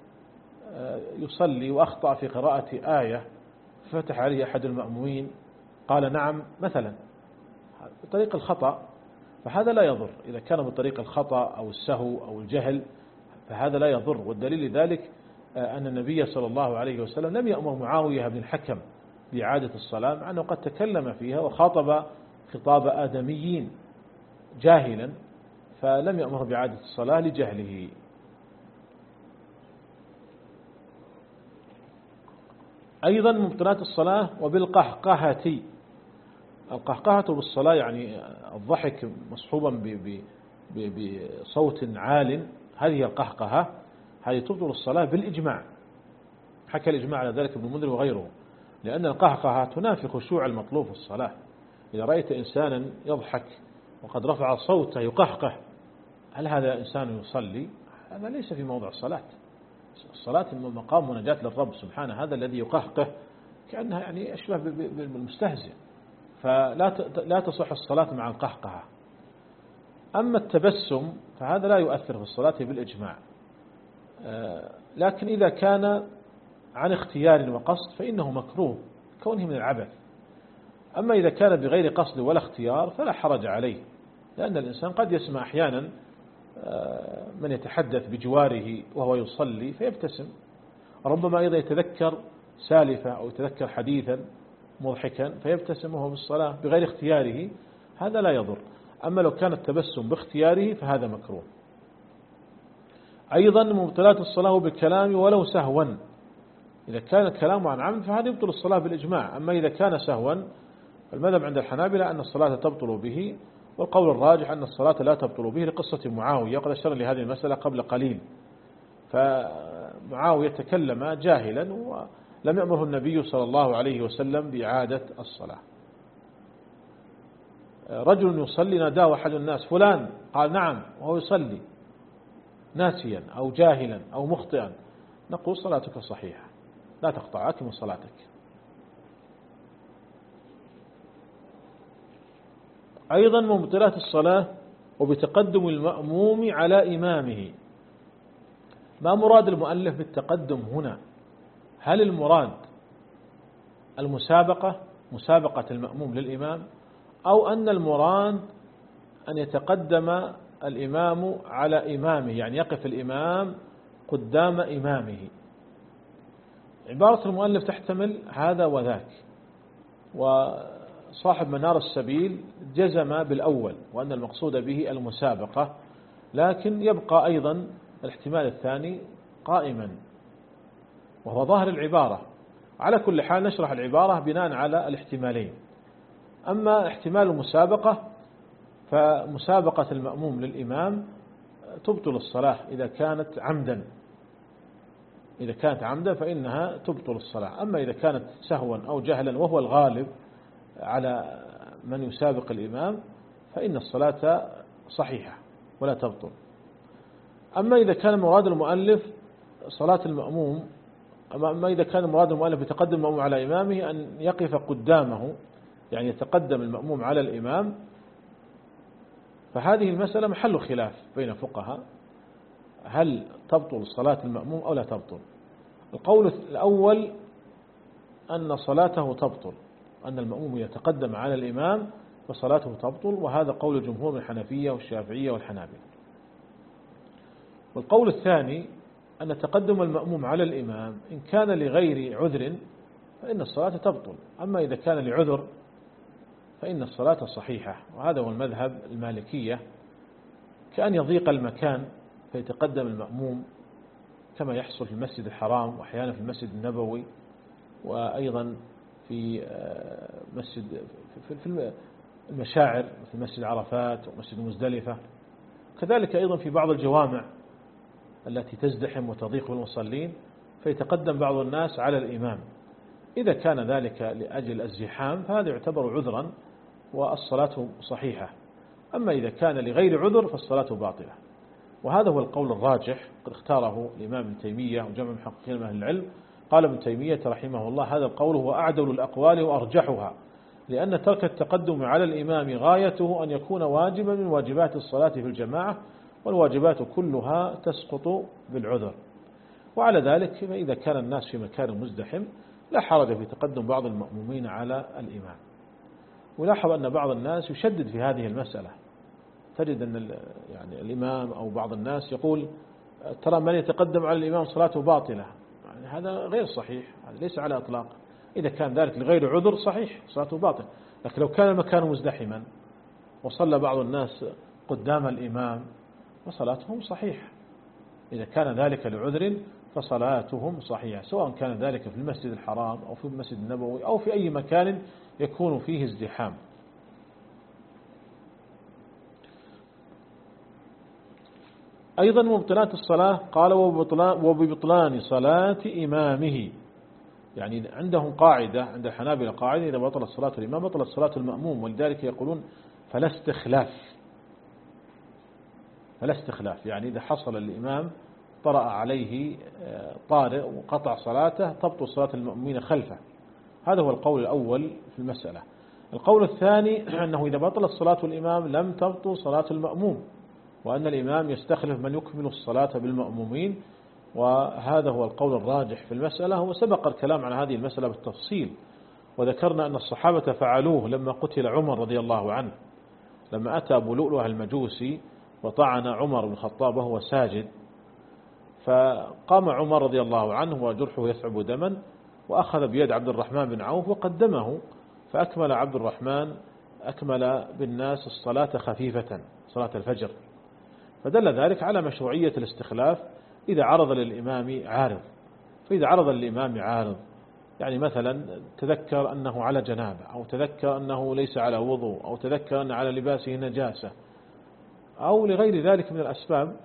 يصلي وأخطأ في قراءة آية فتح عليه أحد المأمومين قال نعم مثلا بطريق الخطأ، فهذا لا يضر. إذا كان بطريق الخطأ أو السهو أو الجهل فهذا لا يضر. والدليل لذلك أن النبي صلى الله عليه وسلم لم يأمر معاوية بن الحكم بإعادة الصلاة، مع أنه قد تكلم فيها وخاطب خطاب آدميين جاهلا، فلم يأمر بإعادة الصلاة لجهله. أيضا مبطلات الصلاة وبالقهقهة. القهقهة بالصلاة يعني الضحك مصحوبا بصوت عال، هذه القهقهة، هذه تبطل الصلاة بالإجماع. حكى الإجماع على ذلك ابن المنذر وغيره، لأن القهقهة تنافي خشوع المطلوب في الصلاة. إذا رأيت إنسانا يضحك وقد رفع صوته يقهقه، هل هذا إنسان يصلي؟ هذا ليس في موضع الصلاة. الصلاة مقام مناجاة للرب سبحانه، هذا الذي يقهقه كأنها يعني أشبه بالمستهزئ، فلا لا تصح الصلاة مع القهقهة. أما التبسم فهذا لا يؤثر في الصلاة بالإجماع، لكن إذا كان عن اختيار وقصد فإنه مكروه كونه من العبث. أما إذا كان بغير قصد ولا اختيار فلا حرج عليه، لأن الإنسان قد يسمع أحيانا من يتحدث بجواره وهو يصلي فيبتسم، ربما أيضا يتذكر سالفة أو يتذكر حديثا مضحكا فيبتسم وهو بالصلاة بغير اختياره، هذا لا يضر. أما لو كان التبسم باختياره فهذا مكروه. أيضا مبطلات الصلاة بالكلام ولو سهوا. إذا كان الكلام عن عمد فهذا يبطل الصلاة بالإجماع. أما إذا كان سهوا فالمذهب عند الحنابلة أن الصلاة تبطل به، والقول الراجح أن الصلاة لا تبطل به لقصة معاوية، وقد أشار لهذه المسألة قبل قليل. فمعاوية تكلم جاهلا ولم يأمره النبي صلى الله عليه وسلم بإعادة الصلاة. رجل يصلي ناداه أحد الناس فلان، قال نعم وهو يصلي ناسيا أو جاهلا أو مخطئا، نقول صلاتك صحيحة لا تقطع، أكمل صلاتك. أيضا مبطلات الصلاة وبتقدم المأموم على إمامه. ما مراد المؤلف بالتقدم هنا؟ هل المراد المسابقة، مسابقة المأموم للإمام، أو أن المراد أن يتقدم الإمام على إمامه، يعني يقف الإمام قدام إمامه؟ عبارة المؤلف تحتمل هذا وذاك، وصاحب منار السبيل جزم بالأول وأن المقصود به المسابقة، لكن يبقى أيضا الاحتمال الثاني قائما وهو ظاهر العبارة. على كل حال نشرح العبارة بناء على الاحتمالين. أما احتمال المسابقة فمسابقة المأموم للإمام تبطل الصلاة إذا كانت عمدا، إذا كانت عمدا فإنها تبطل الصلاة. أما إذا كانت سهوا أو جهلا وهو الغالب على من يسابق الإمام فإن الصلاة صحيحة ولا تبطل. أما إذا كان مراد المؤلف صلاة المأموم أما إذا كان مراد المؤلف بتقدم المأموم على إمامه أن يقف قدامه، يعني يتقدم المأموم على الإمام، فهذه المسألة محل خلاف بين الفقهاء، هل تبطل صلاة المأموم أو لا تبطل؟ القول الأول أن صلاته تبطل، أن المأموم يتقدم على الإمام فصلاته تبطل، وهذا قول جمهور من الحنفية والشافعية والحنابلة. والقول الثاني أن تقدم المأموم على الإمام إن كان لغير عذر فإن الصلاة تبطل، أما إذا كان لعذر فإن الصلاة صحيحة، وهذا هو المذهب المالكية، كأن يضيق المكان فيتقدم المأموم كما يحصل في المسجد الحرام وأحيانا في المسجد النبوي، وأيضا في مسجد في المشاعر في مسجد عرفات ومسجد مزدلفة، كذلك أيضا في بعض الجوامع التي تزدحم وتضيق بالمصلين فيتقدم بعض الناس على الإمام. إذا كان ذلك لأجل الزحام فهذا يعتبر عذرا والصلاة صحيحة، أما إذا كان لغير عذر فالصلاة باطلة. وهذا هو القول الراجح قد اختاره الإمام ابن تيمية وجمع محققين من أهل العلم. قال ابن تيمية رحمه الله هذا القول هو أعدل الأقوال وأرجحها، لأن ترك التقدم على الإمام غايته أن يكون واجبا من واجبات الصلاة في الجماعة، والواجبات كلها تسقط بالعذر. وعلى ذلك فإذا كان الناس في مكان مزدحم لا حرج في تقدم بعض المأمومين على الإمام. ولاحظ أن بعض الناس يشدد في هذه المسألة، تجد أن يعني الإمام أو بعض الناس يقول ترى من يتقدم على الإمام صلاته باطلة، يعني هذا غير صحيح، هذا ليس على إطلاق. إذا كان ذلك لغير عذر صحيح صلاته باطل، لكن لو كان المكان مزدحما وصلى بعض الناس قدام الإمام فصلاتهم صحيحة. إذا كان ذلك لعذر فصلاتهم صحيحة، سواء كان ذلك في المسجد الحرام أو في المسجد النبوي أو في أي مكان يكون فيه ازدحام. أيضا مبطلات الصلاة قال وببطلان صلاة إمامه، يعني عندهم قاعدة عند الحنابلة قاعدة إذا بطلت صلاة الإمام بطلت صلاة المأموم، ولذلك يقولون فلا استخلاف، فلا استخلاف، يعني إذا حصل الإمام طرأ عليه طارئ وقطع صلاته تبطل صلاة المأمومين خلفه. هذا هو القول الأول في المسألة. القول الثاني أنه إذا بطلت صلاة الإمام لم تبطل صلاة المأموم، وأن الإمام يستخلف من يكمل الصلاة بالمأمومين، وهذا هو القول الراجح في المسألة. وسبق الكلام عن هذه المسألة بالتفصيل، وذكرنا أن الصحابة فعلوه لما قتل عمر رضي الله عنه، لما أتى أبو لؤلؤة المجوسي وطعن عمر بن الخطاب وهو ساجد، فقام عمر رضي الله عنه وجرحه يثعب دما، وأخذ بيد عبد الرحمن بن عوف وقدمه، فأكمل عبد الرحمن أكمل بالناس الصلاة خفيفة صلاة الفجر، فدل ذلك على مشروعية الاستخلاف إذا عرض للإمام عارض. فإذا عرض للإمام عارض، يعني مثلا تذكر أنه على جنابة، أو تذكر أنه ليس على وضوء، أو تذكر أن على لباسه نجاسة، أو لغير ذلك من الأسباب،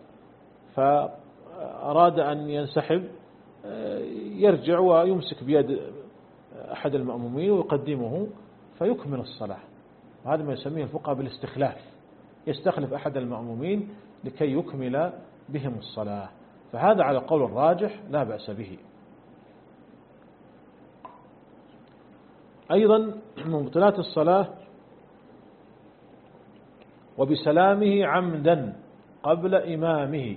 فأراد أن ينسحب، يرجع ويمسك بيد أحد المأمومين ويقدمه فيكمل الصلاة. وهذا ما يسميه الفقهاء بالاستخلاف، يستخلف أحد المأمومين لكي يكمل بهم الصلاة، فهذا على القول الراجح لا بأس به. أيضا من مبطلات الصلاة وبسلامه عمدا قبل إمامه،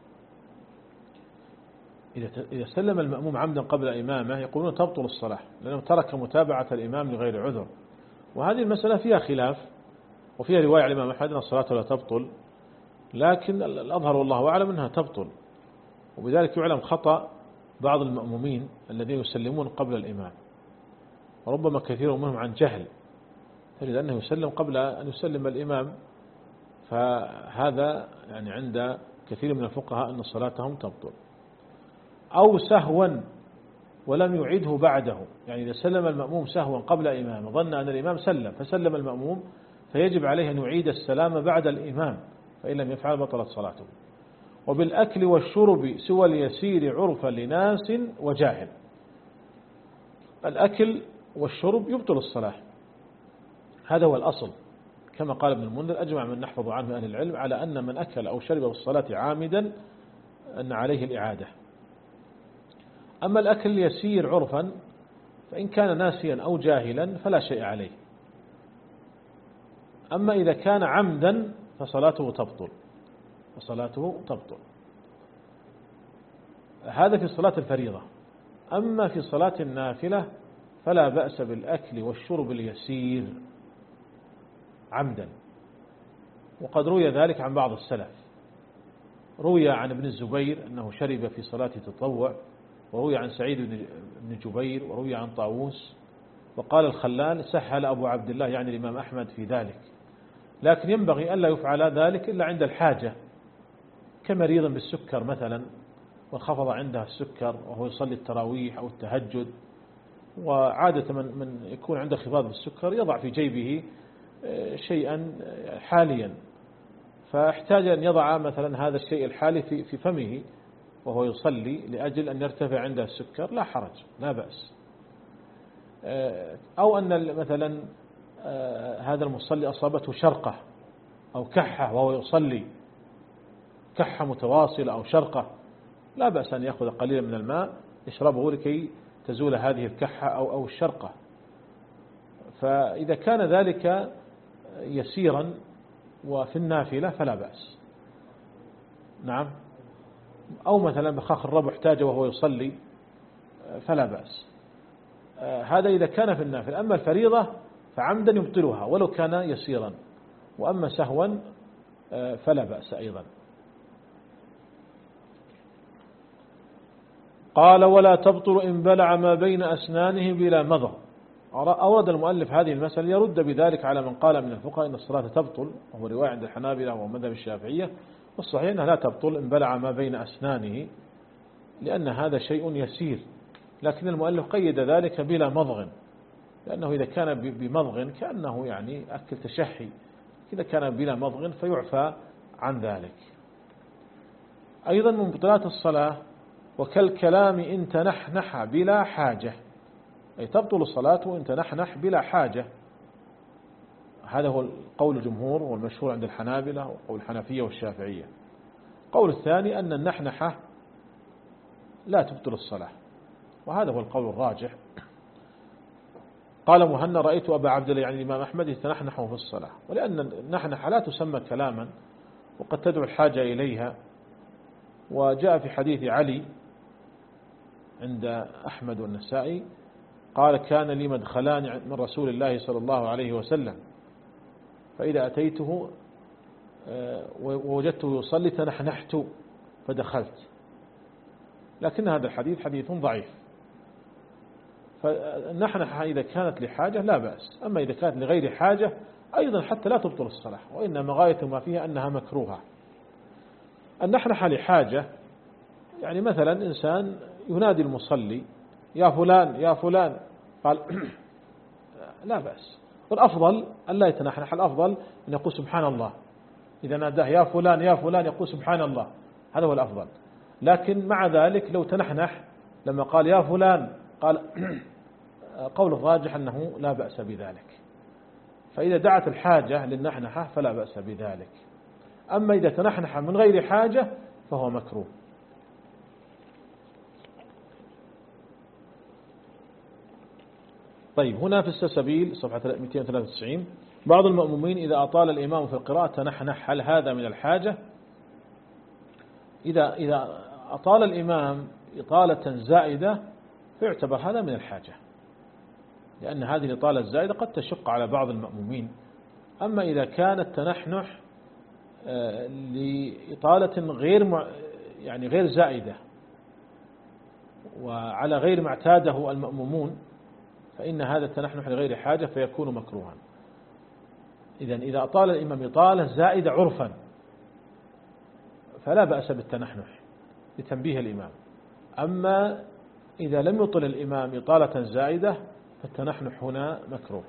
إذا سلم المأموم عمدا قبل إمامه يقولون تبطل الصلاة لأنه ترك متابعة الإمام لغير عذر. وهذه المسألة فيها خلاف، وفيها رواية عن الإمام أحد أن الصلاة لا تبطل، لكن الأظهر والله أعلم أنها تبطل. وبذلك يعلم خطأ بعض المأمومين الذين يسلمون قبل الإمام، وربما كثير منهم عن جهل، تجد أنه يسلم قبل أن يسلم الإمام، فهذا يعني عند كثير من الفقهاء أن صلاتهم تبطل. أو سهوا ولم يعيده بعده، يعني إذا سلم المأموم سهوا قبل إمامه ظن أن الإمام سلم فسلم المأموم، فيجب عليه أن يعيد السلام بعد الإمام، فإن لم يفعل بطلت صلاته. وبالأكل والشرب سوى اليسير عرفا لناس وجاهل. الأكل والشرب يبطل الصلاة، هذا هو الأصل، كما قال ابن المنذر: أجمع من نحفظ عنه أهل العلم على أن من أكل أو شرب بالصلاة عامدا أن عليه الإعادة. أما الأكل اليسير عرفا فإن كان ناسيا أو جاهلا فلا شيء عليه، أما إذا كان عمدا فصلاته تبطل فصلاته تبطل. هذا في صلاة الفريضة. أما في صلاة النافلة فلا بأس بالأكل والشرب اليسير عمدا، وقد روي ذلك عن بعض السلف. روي عن ابن الزبير أنه شرب في صلاة التطوع، وروي عن سعيد بن جبير، وروي عن طاووس. وقال الخلال: سهل أبو عبد الله يعني الإمام أحمد في ذلك، لكن ينبغي ألا يفعل ذلك إلا عند الحاجة، كمريض بالسكر مثلا وانخفض عنده السكر وهو يصلي التراويح أو التهجد، وعادة من, من يكون عنده انخفاض بالسكر يضع في جيبه شيئا حاليا، فاحتاج أن يضع مثلا هذا الشيء الحالي في, في فمه وهو يصلي لأجل أن يرتفع عنده السكر، لا حرج، لا بأس. أو أن مثلا هذا المصلي أصابته شرقة أو كحة وهو يصلي، كحة متواصلة أو شرقة، لا بأس أن يأخذ قليلا من الماء يشربه لكي تزول هذه الكحة أو أو الشرقة. فإذا كان ذلك يسيرا وفي النافلة فلا بأس. نعم. أو مثلا بخاخ الربع احتاج وهو يصلي فلا بأس. هذا إذا كان في النافلة. أما الفريضة فعمدا يبطلها ولو كان يسيرا، وأما سهوا فلا بأس أيضا. قال: ولا تبطل إن بلع ما بين أسنانه بلا مضغ. أورد المؤلف هذه المسألة يرد بذلك على من قال من الفقهاء إن الصلاة تبطل، وهو رواية عند الحنابلة ومذهب الشافعية، والصحيح أنها لا تبطل إن بلع ما بين أسنانه، لأن هذا شيء يسير. لكن المؤلف قيد ذلك بلا مضغ، لأنه إذا كان بمضغ كأنه يعني أكل تشحي، إذا كان بلا مضغ فيعفى عن ذلك. أيضا من بطلات الصلاة: وكالكلام إن تنحنح بلا حاجة، أي تبطل الصلاة وإن تنحنح بلا حاجة. هذا هو قول الجمهور والمشهور عند الحنابلة وقول الحنفية والشافعية. قول الثاني أن النحنحة لا تبطل الصلاة، وهذا هو القول الراجح. قال مهنا: رأيت أبا عبد الله يعني الإمام أحمد يتنحنح في الصلاة، ولأن النحنحة لا تسمى كلاما وقد تدعو الحاجة إليها. وجاء في حديث علي عند أحمد والنسائي قال: كان لي مدخلان من رسول الله صلى الله عليه وسلم، فإذا أتيته ووجدته يصلي تنحنحت فدخلت. لكن هذا الحديث حديث ضعيف. فالنحنحة إذا كانت لحاجة لا بأس، أما إذا كانت لغير حاجة أيضا حتى لا تبطل الصلاة، وإنما غاية ما فيها أنها مكروهة. النحنحة لحاجة، يعني مثلا إنسان ينادي المصلي: يا فلان يا فلان، قال لا بأس. والأفضل أن لا يتنحنح، الأفضل أن يقول سبحان الله. إذا ناداه يا فلان يا فلان يقول سبحان الله، هذا هو الأفضل. لكن مع ذلك لو تنحنح لما قال يا فلان قال قول الراجح أنه لا بأس بذلك. فإذا دعت الحاجة للنحنحة فلا بأس بذلك. أما إذا تنحنح من غير حاجة فهو مكروه. طيب، هنا في السلسبيل صفحة مئتين وثلاثة وتسعين: بعض المأمومين إذا أطال الإمام في القراءة تنحنح، هل هذا من الحاجة؟ إذا إذا أطال الإمام إطالة زائدة فيعتبر هذا من الحاجة، لأن هذه الإطالة الزائدة قد تشق على بعض المأمومين. أما إذا كان التنحنح لإطالة غير يعني غير زائدة وعلى غير ما اعتاده المأمومون فإن هذا التنحنح لغير حاجة فيكون مكروها. إذن إذا أطال الإمام إطالة زائدة عرفا فلا بأس بالتنحنح لتنبيه الإمام. أما إذا لم يطل الإمام إطالة زائدة فالتنحنح هنا مكروه.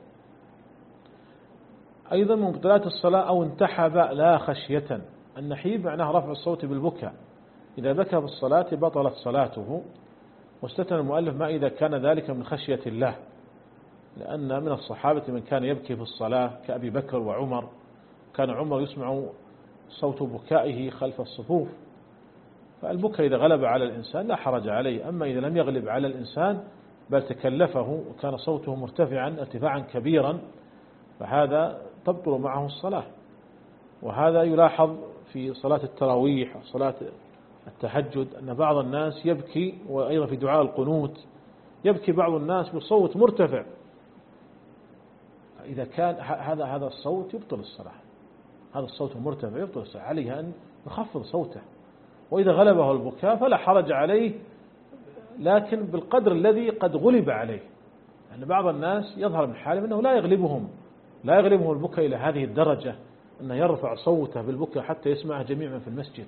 أيضا من مبطلات الصلاة: أو انتحب لا خشية. النحيب معناه رفع الصوت بالبكاء، إذا بكى في الصلاة بطلت صلاته. واستثنى المؤلف ما إذا كان ذلك من خشية الله، لأن من الصحابة من كان يبكي في الصلاة كأبي بكر وعمر، كان عمر يسمع صوت بكائه خلف الصفوف. فالبكاء إذا غلب على الإنسان لا حرج عليه، أما إذا لم يغلب على الإنسان بل تكلفه وكان صوته مرتفعا ارتفاعا كبيرا فهذا تبطل معه الصلاة. وهذا يلاحظ في صلاة التراويح وصلاة التهجد أن بعض الناس يبكي، وأيضا في دعاء القنوت يبكي بعض الناس بصوت مرتفع. إذا كان هذا هذا الصوت يبطل الصلاة، هذا الصوت المرتفع يبطل الصلاة، عليه أن يخفض صوته. وإذا غلبه البكاء فلا حرج عليه، لكن بالقدر الذي قد غلب عليه. لأن بعض الناس يظهر من حالهم أنه لا يغلبهم لا يغلبهم البكاء إلى هذه الدرجة أنه يرفع صوته بالبكاء حتى يسمعه جميع من في المسجد،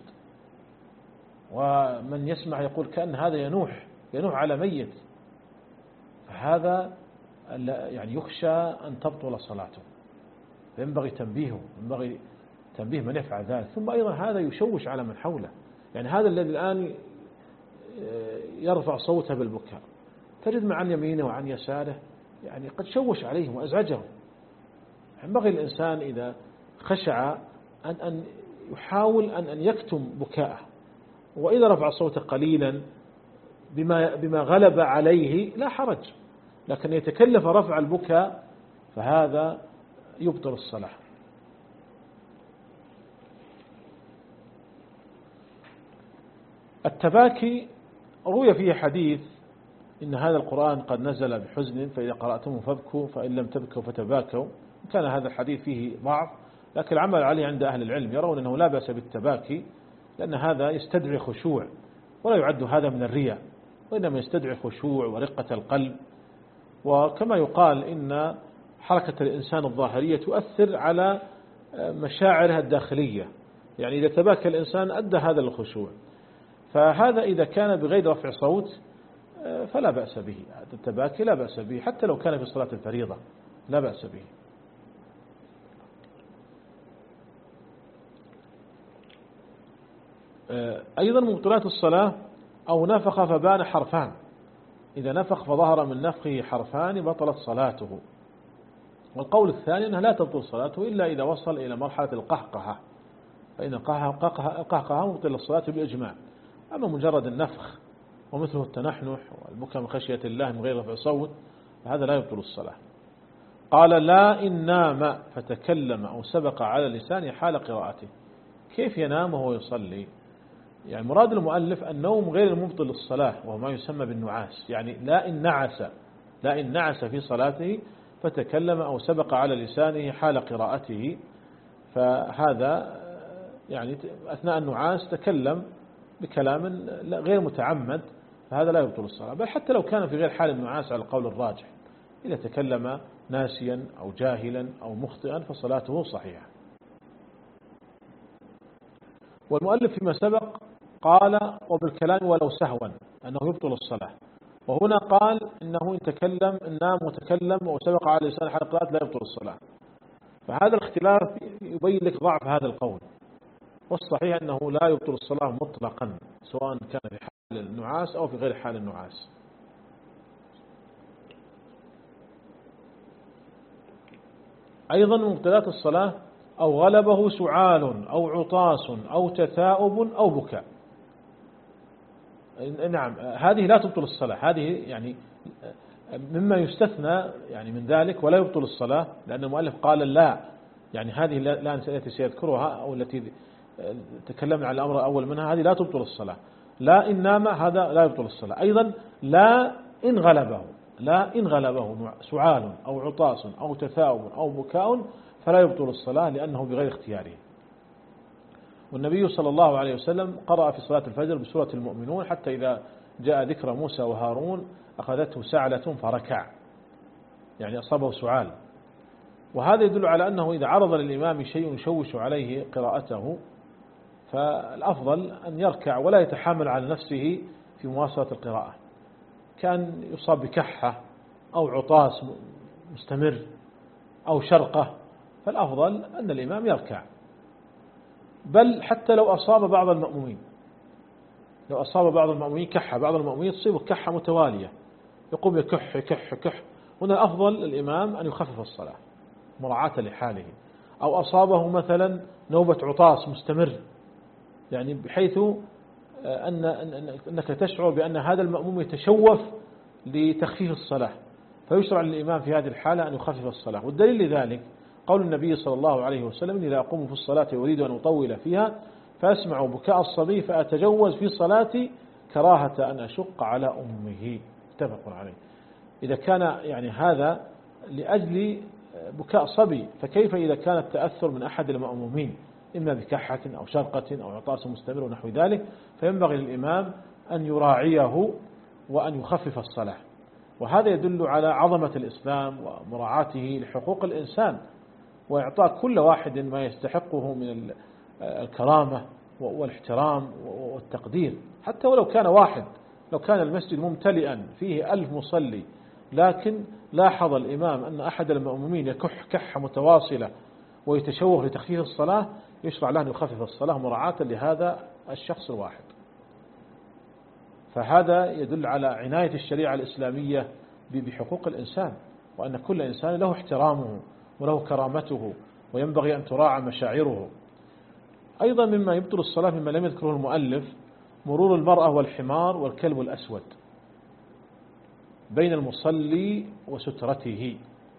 ومن يسمع يقول كأن هذا ينوح ينوح على ميت. فهذا يعني يخشى أن تبطل صلاته، ينبغي تنبيهه، ينبغي تنبيه من يفعل ذلك. ثم أيضا هذا يشوش على من حوله، يعني هذا الذي الآن يرفع صوته بالبكاء تجد مع عن يمينه وعن يساره يعني قد شوش عليهم وأزعجهم. ينبغي الإنسان إذا خشع أن أن يحاول أن أن يكتم بكاءه، وإذا رفع صوته قليلا بما بما غلب عليه لا حرج، لكن يتكلف رفع البكاء فهذا يبطل الصلاة. التباكي روي فيه حديث إن هذا القرآن قد نزل بحزن فإذا قرأتموه فابكوا فإن لم تبكوا فتباكوا. كان هذا الحديث فيه ضعف، لكن العمل عليه عند أهل العلم يرون أنه لا بأس بالتباكي، لأن هذا يستدعي خشوع ولا يعد هذا من الرياء، وإنما يستدعي خشوع ورقة القلب. وكما يقال إن حركة الإنسان الظاهرية تؤثر على مشاعره الداخلية، يعني إذا تباكى الإنسان أدى هذا الخشوع. فهذا إذا كان بغير رفع صوت فلا بأس به، هذا التباكي لا بأس به حتى لو كان في صلاة الفريضة لا بأس به. أيضا مبطلات الصلاة أو نفخ فبان حرفان، إذا نفخ فظهر من نفخه حرفان بطلت صلاته. والقول الثاني أنها لا تبطل صلاته إلا إذا وصل إلى مرحلة القهقهة، فإن القهقهة مبطل الصلاة بالإجماع. أما مجرد النفخ ومثله التنحنح والبكاء من خشية الله من غير رفع صوت فهذا لا يبطل الصلاة. قال لا إن نام فتكلم أو سبق على لسانه حال قراءته. كيف ينام وهو يصلي؟ يعني مراد المؤلف النوم غير المبطل للصلاة، وهو ما يسمى بالنعاس. يعني لا إن نعس لا إن نعس في صلاته فتكلم أو سبق على لسانه حال قراءته، فهذا يعني أثناء النعاس تكلم بكلام غير متعمد فهذا لا يبطل الصلاة، بل حتى لو كان في غير حال النعاس على القول الراجح، إذا تكلم ناسيا أو جاهلا أو مخطئا فصلاته صحيحة. والمؤلف فيما سبق قال وبالكلام ولو سهوا أنه يبطل الصلاة، وهنا قال إنه إن تكلم إن نام وتكلم وسبق على لسان حال القراءة لا يبطل الصلاة. فهذا الاختلاف يبين لك ضعف هذا القول، والصحيح أنه لا يبطل الصلاة مطلقا سواء كان في حال النعاس أو في غير حال النعاس. أيضا مبطلات الصلاة أو غلبه سعال أو عطاس أو تثاؤب أو بكاء. نعم هذه لا تبطل الصلاة، هذه يعني مما يستثنى يعني من ذلك ولا يبطل الصلاة، لأن المؤلف قال لا، يعني هذه التي سيذكرها أو التي تكلمنا على الأمر الأول منها هذه لا تبطل الصلاة. لا إن نام هذا لا يبطل الصلاة. أيضا لا إن غلبه لا إن غلبه سعال أو عطاس أو تثاؤب أو بكاء فلا يبطل الصلاة لأنه بغير اختياره. والنبي صلى الله عليه وسلم قرأ في صلاة الفجر بسورة المؤمنون حتى إذا جاء ذكر موسى وهارون أخذته سعلة فركع، يعني أصابه سعال. وهذا يدل على أنه إذا عرض للإمام شيء يشوش عليه قراءته فالأفضل أن يركع ولا يتحامل على نفسه في مواصلة القراءة، كان يصاب بكحة أو عطاس مستمر أو شرقة، فالأفضل أن الإمام يركع، بل حتى لو أصاب بعض المأمومين لو أصاب بعض المأمومين كحة، بعض المأمومين تصيبه كحة متوالية يقوم يكح يكح يكح، هنا الأفضل للإمام أن يخفف الصلاة مراعاة لحاله. أو أصابه مثلا نوبة عطاس مستمر، يعني بحيث أن أنك تشعر بأن هذا المأموم يتشوف لتخفيف الصلاة، فيشرع للإمام في هذه الحالة أن يخفف الصلاة. والدليل لذلك قول النبي صلى الله عليه وسلم: إني لا أقوم في الصلاة أريد أن أطول فيها فأسمع بكاء الصبي فأتجوز في صلاتي كراهة أن أشق على أمه. متفق عليه. إذا كان يعني هذا لأجل بكاء صبي، فكيف إذا كان التأثر من أحد المأمومين إما بكحة أو شرقة أو عطاس مستمر ونحو ذلك، فينبغي للإمام أن يراعيه وأن يخفف الصلاة. وهذا يدل على عظمة الإسلام ومراعاته لحقوق الإنسان، وإعطاء كل واحد ما يستحقه من الكرامة والاحترام والتقدير، حتى ولو كان واحد. لو كان المسجد ممتلئا فيه ألف مصلي، لكن لاحظ الإمام أن أحد المأمومين يكح كحة متواصلة ويتشوه لتخفيف الصلاة، يشرع له أن يخفف الصلاة مراعاة لهذا الشخص الواحد. فهذا يدل على عناية الشريعة الإسلامية بحقوق الإنسان، وأن كل إنسان له احترامه وله كرامته، وينبغي أن تراعى مشاعره. أيضا مما يبطل الصلاة مما لم يذكره المؤلف مرور المرأة والحمار والكلب الأسود بين المصلي وسترته.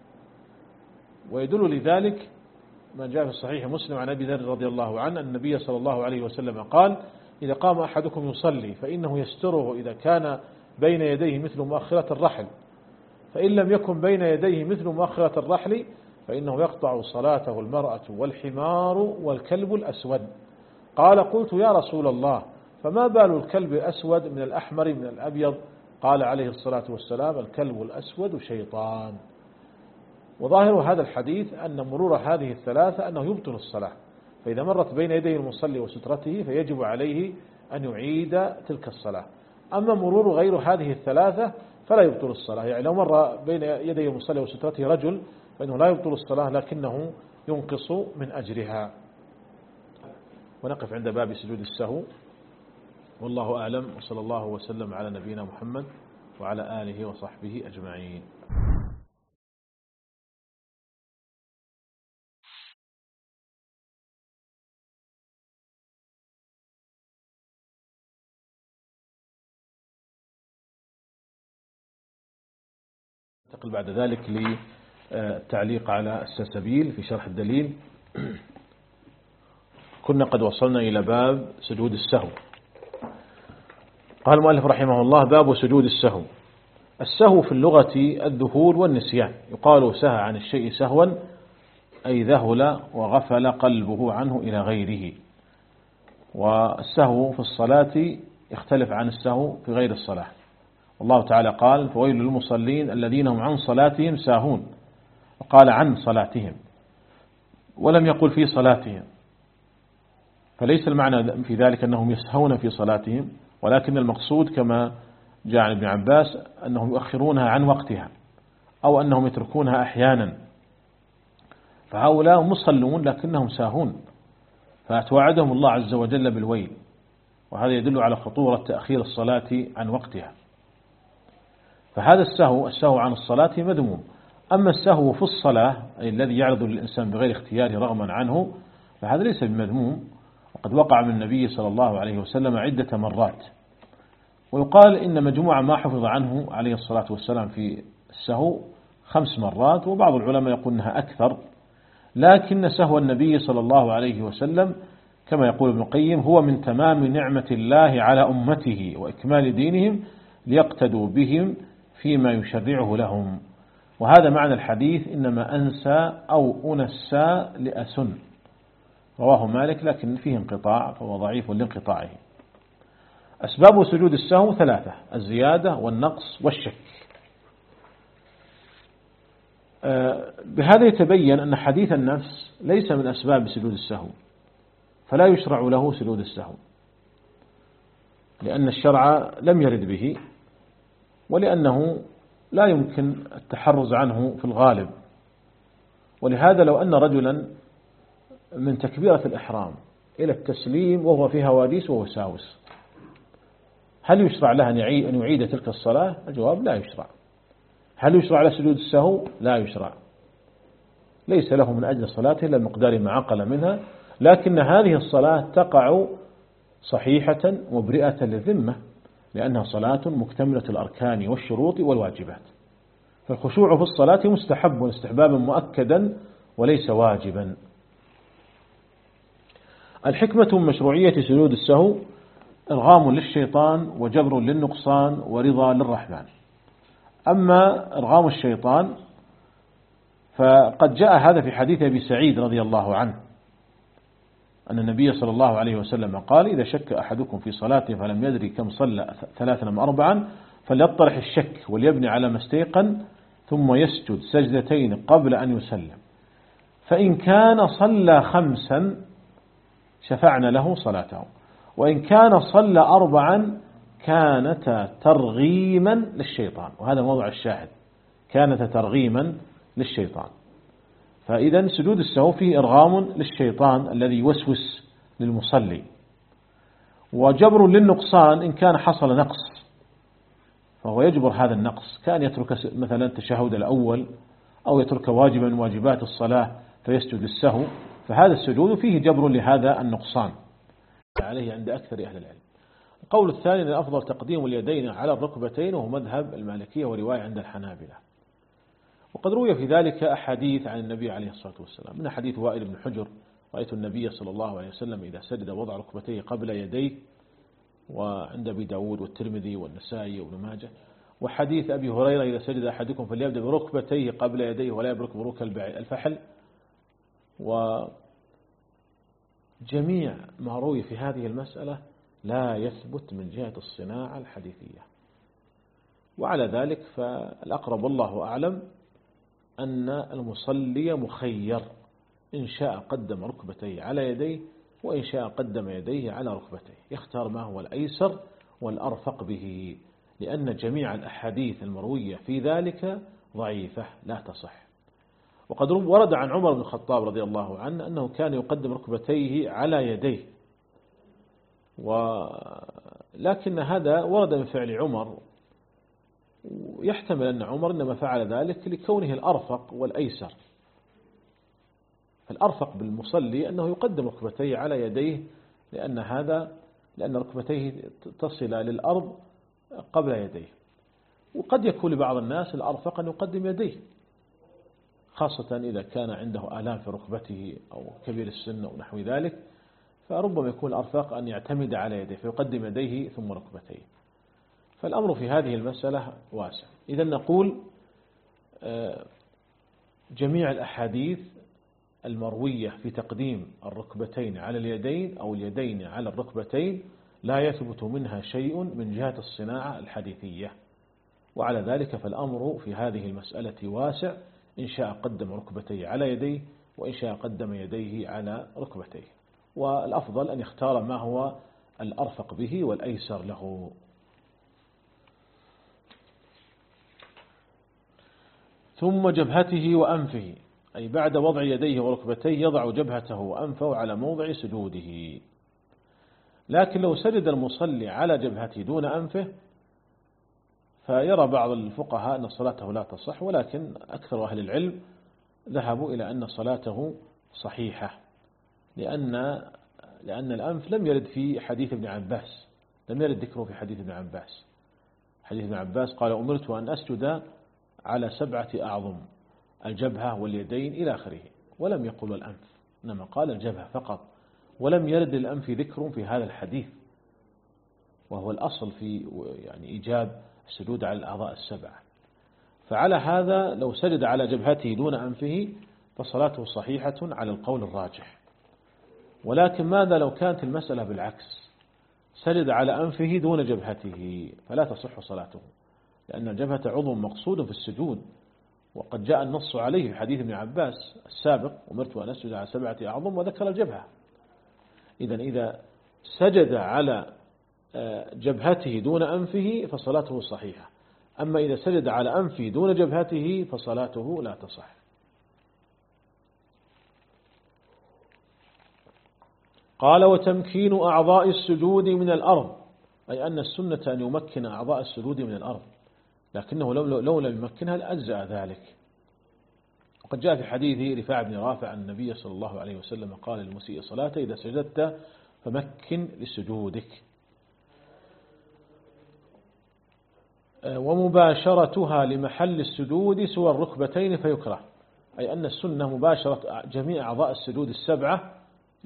ويدل لذلك ما جاء في الصحيح مسلم عن أبي ذر رضي الله عنه أن النبي صلى الله عليه وسلم قال: إذا قام أحدكم يصلي فإنه يستره إذا كان بين يديه مثل مؤخرة الرحل، فإن لم يكن بين يديه مثل مؤخرة الرحل فإنه يقطع صلاته المرأة والحمار والكلب الأسود. قال: قلت يا رسول الله فما بال الكلب الأسود من الأحمر من الأبيض؟ قال عليه الصلاة والسلام: الكلب الأسود شيطان. وظاهر هذا الحديث أن مرور هذه الثلاثة أنه يبطل الصلاة، فإذا مرت بين يدي المصلي وسترته فيجب عليه أن يعيد تلك الصلاة. أما مرور غير هذه الثلاثة فلا يبطل الصلاة، يعني لو مر بين يدي المصلي وسترته رجل فإنه لا يبطل الصلاة لكنه ينقص من أجرها. ونقف عند باب سجود السهو، والله أعلم، وصلى الله وسلم على نبينا محمد وعلى آله وصحبه أجمعين. ننتقل بعد ذلك للتعليق على السلسبيل في شرح الدليل. كنا قد وصلنا إلى باب سجود السهو. قال المؤلف رحمه الله: باب سجود السهو. السهو في اللغة الذهول والنسيان، يقال سهى عن الشيء سهوا أي ذهل وغفل قلبه عنه إلى غيره. والسهو في الصلاة يختلف عن السهو في غير الصلاة. الله تعالى قال: فويل للمصلين الذين هم عن صلاتهم ساهون، وقال عن صلاتهم ولم يقل في صلاتهم، فليس المعنى في ذلك أنهم يسهون في صلاتهم، ولكن المقصود كما جاء عن ابن عباس أنهم يؤخرونها عن وقتها أو أنهم يتركونها أحيانا، فهؤلاء مصلون لكنهم ساهون، فأتوعدهم الله عز وجل بالويل. وهذا يدل على خطورة تأخير الصلاة عن وقتها. فهذا السهو السهو عن الصلاة مذموم. أما السهو في الصلاة أي الذي يعرض للإنسان بغير اختياره رغما عنه فهذا ليس بمذموم، وقد وقع من النبي صلى الله عليه وسلم عدة مرات. ويقال إن مجموعة ما حفظ عنه عليه الصلاة والسلام في السهو خمس مرات، وبعض العلماء يقول أنها أكثر. لكن سهو النبي صلى الله عليه وسلم كما يقول ابن القيم هو من تمام نعمة الله على أمته وإكمال دينهم ليقتدوا بهم فيما يشرعه لهم. وهذا معنى الحديث: إنما أنسى أو أنسى لأسن. رواه مالك لكن فيه انقطاع فهو ضعيف لانقطاعه. أسباب سجود السهو ثلاثة: الزيادة والنقص والشك. بهذا يتبين أن حديث النفس ليس من أسباب سجود السهو، فلا يشرع له سجود السهو، لأن الشرع لم يرد به، ولأنه لا يمكن التحرز عنه في الغالب. ولهذا لو أن رجلا من تكبيرة الإحرام إلى التسليم وهو في هواديس ووساوس، هل يشرع له أن يعيد تلك الصلاة؟ الجواب لا يشرع. هل يشرع على سجود السهو؟ لا يشرع، ليس له من أجل صلاته إلا المقدار ما عقل منها، لكن هذه الصلاة تقع صحيحة مبرئة للذمة، لأنها صلاة مكتملة الأركان والشروط والواجبات. فالخشوع في الصلاة مستحب استحبابا مؤكدا وليس واجبا. الحكمة من مشروعية سجود السهو إرغام للشيطان وجبر للنقصان ورضا للرحمن. أما إرغام الشيطان فقد جاء هذا في حديث أبي سعيد رضي الله عنه أن النبي صلى الله عليه وسلم قال: إذا شك أحدكم في صلاته فلم يدري كم صلى ثلاثا أم أربعا فليطرح الشك وليبني على ما استيقن ثم يسجد سجدتين قبل أن يسلم، فإن كان صلى خمسا شفعنا له صلاته، وإن كان صلى أربعا كانتا ترغيما للشيطان. وهذا موضع الشاهد، كانتا ترغيما للشيطان. فإذا سجود السهو فيه إرغام للشيطان الذي يوسوس للمصلي، وجبر للنقصان إن كان حصل نقص فهو يجبر هذا النقص، كان يترك مثلا التشهد الأول أو يترك واجبا من واجبات الصلاة فيسجد السهو، فهذا السجود فيه جبر لهذا النقصان عليه عند أكثر أهل العلم. القول الثاني أن الأفضل تقديم اليدين على الركبتين، وهو مذهب المالكية ورواية عند الحنابلة. وقد روي في ذلك أحاديث عن النبي عليه الصلاة والسلام، من حديث وائل بن حجر: رأيت النبي صلى الله عليه وسلم إذا سجد وضع ركبتيه قبل يديه، وعند أبي داود والترمذي والنسائي وابن ماجه. وحديث أبي هريرة: إذا سجد أحدكم فليبدأ بركبتيه قبل يديه ولا يبرك بروك الفحل. وجميع ما روي في هذه المسألة لا يثبت من جهة الصناعة الحديثية، وعلى ذلك فالأقرب والله أعلم أن المصلي مخير، إن شاء قدم ركبتيه على يديه وإن شاء قدم يديه على ركبتيه، يختار ما هو الأيسر والأرفق به، لأن جميع الأحاديث المروية في ذلك ضعيفة لا تصح. وقد ورد عن عمر بن الخطاب رضي الله عنه أنه كان يقدم ركبتيه على يديه، ولكن هذا ورد من فعل عمر، ويحتمل أن عمر إنما فعل ذلك لكونه الأرفق والأيسر. فالأرفق بالمصلي أنه يقدم ركبتيه على يديه، لأن هذا لأن ركبتيه تصل للأرض قبل يديه. وقد يكون لبعض الناس الأرفق أن يقدم يديه، خاصة إذا كان عنده آلام في ركبته أو كبير السن أو نحو ذلك، فربما يكون الأرفق أن يعتمد على يديه فيقدم يديه ثم ركبتيه. فالأمر في هذه المسألة واسع. إذا نقول جميع الأحاديث المروية في تقديم الركبتين على اليدين أو اليدين على الركبتين لا يثبت منها شيء من جهة الصناعة الحديثية، وعلى ذلك فالأمر في هذه المسألة واسع، إن شاء قدم ركبتيه على يديه وإن شاء قدم يديه على ركبتيه، والأفضل أن يختار ما هو الأرفق به والأيسر له. ثم جبهته وأنفه، أي بعد وضع يديه وركبتيه يضع جبهته وأنفه على موضع سجوده. لكن لو سجد المصلي على جبهته دون أنفه فيرى بعض الفقهاء أن صلاته لا تصح، ولكن أكثر أهل العلم ذهبوا إلى أن صلاته صحيحة، لأن لأن الأنف لم يرد في حديث ابن عباس، لم يرد ذكره في حديث ابن عباس. حديث ابن عباس قال: أمرت أن أسجد على سبعة أعظم، الجبهة واليدين إلى آخره، ولم يقل الأنف، إنما قال الجبهة فقط، ولم يرد للأنف ذكر في هذا الحديث، وهو الأصل في يعني إيجاب السجود على الأعضاء السبعة. فعلى هذا لو سجد على جبهته دون أنفه فصلاته صحيحة على القول الراجح. ولكن ماذا لو كانت المسألة بالعكس، سجد على أنفه دون جبهته، فلا تصح صلاته، لأن الجبهة عضو مقصود في السجود، وقد جاء النص عليه في حديث ابن عباس السابق: أمرت أن أسجد على سبعة أعظم، وذكر الجبهة. إذن إذا سجد على جبهته دون أنفه فصلاته صحيحة، أما إذا سجد على أنفه دون جبهته فصلاته لا تصح. قال: وتمكين أعضاء السجود من الأرض أي أن السنة أن يمكن أعضاء السجود من الأرض، لكنه لو, لو لم يمكنها لأجزأ ذلك. وقد جاء في حديث رفاع بن رافع أن النبي صلى الله عليه وسلم قال للمسيء صلاته: إذا سجدت فمكن لسجودك. ومباشرتها لمحل السجود سوى الركبتين فيكره، أي أن السنة مباشرة جميع أعضاء السجود السبعة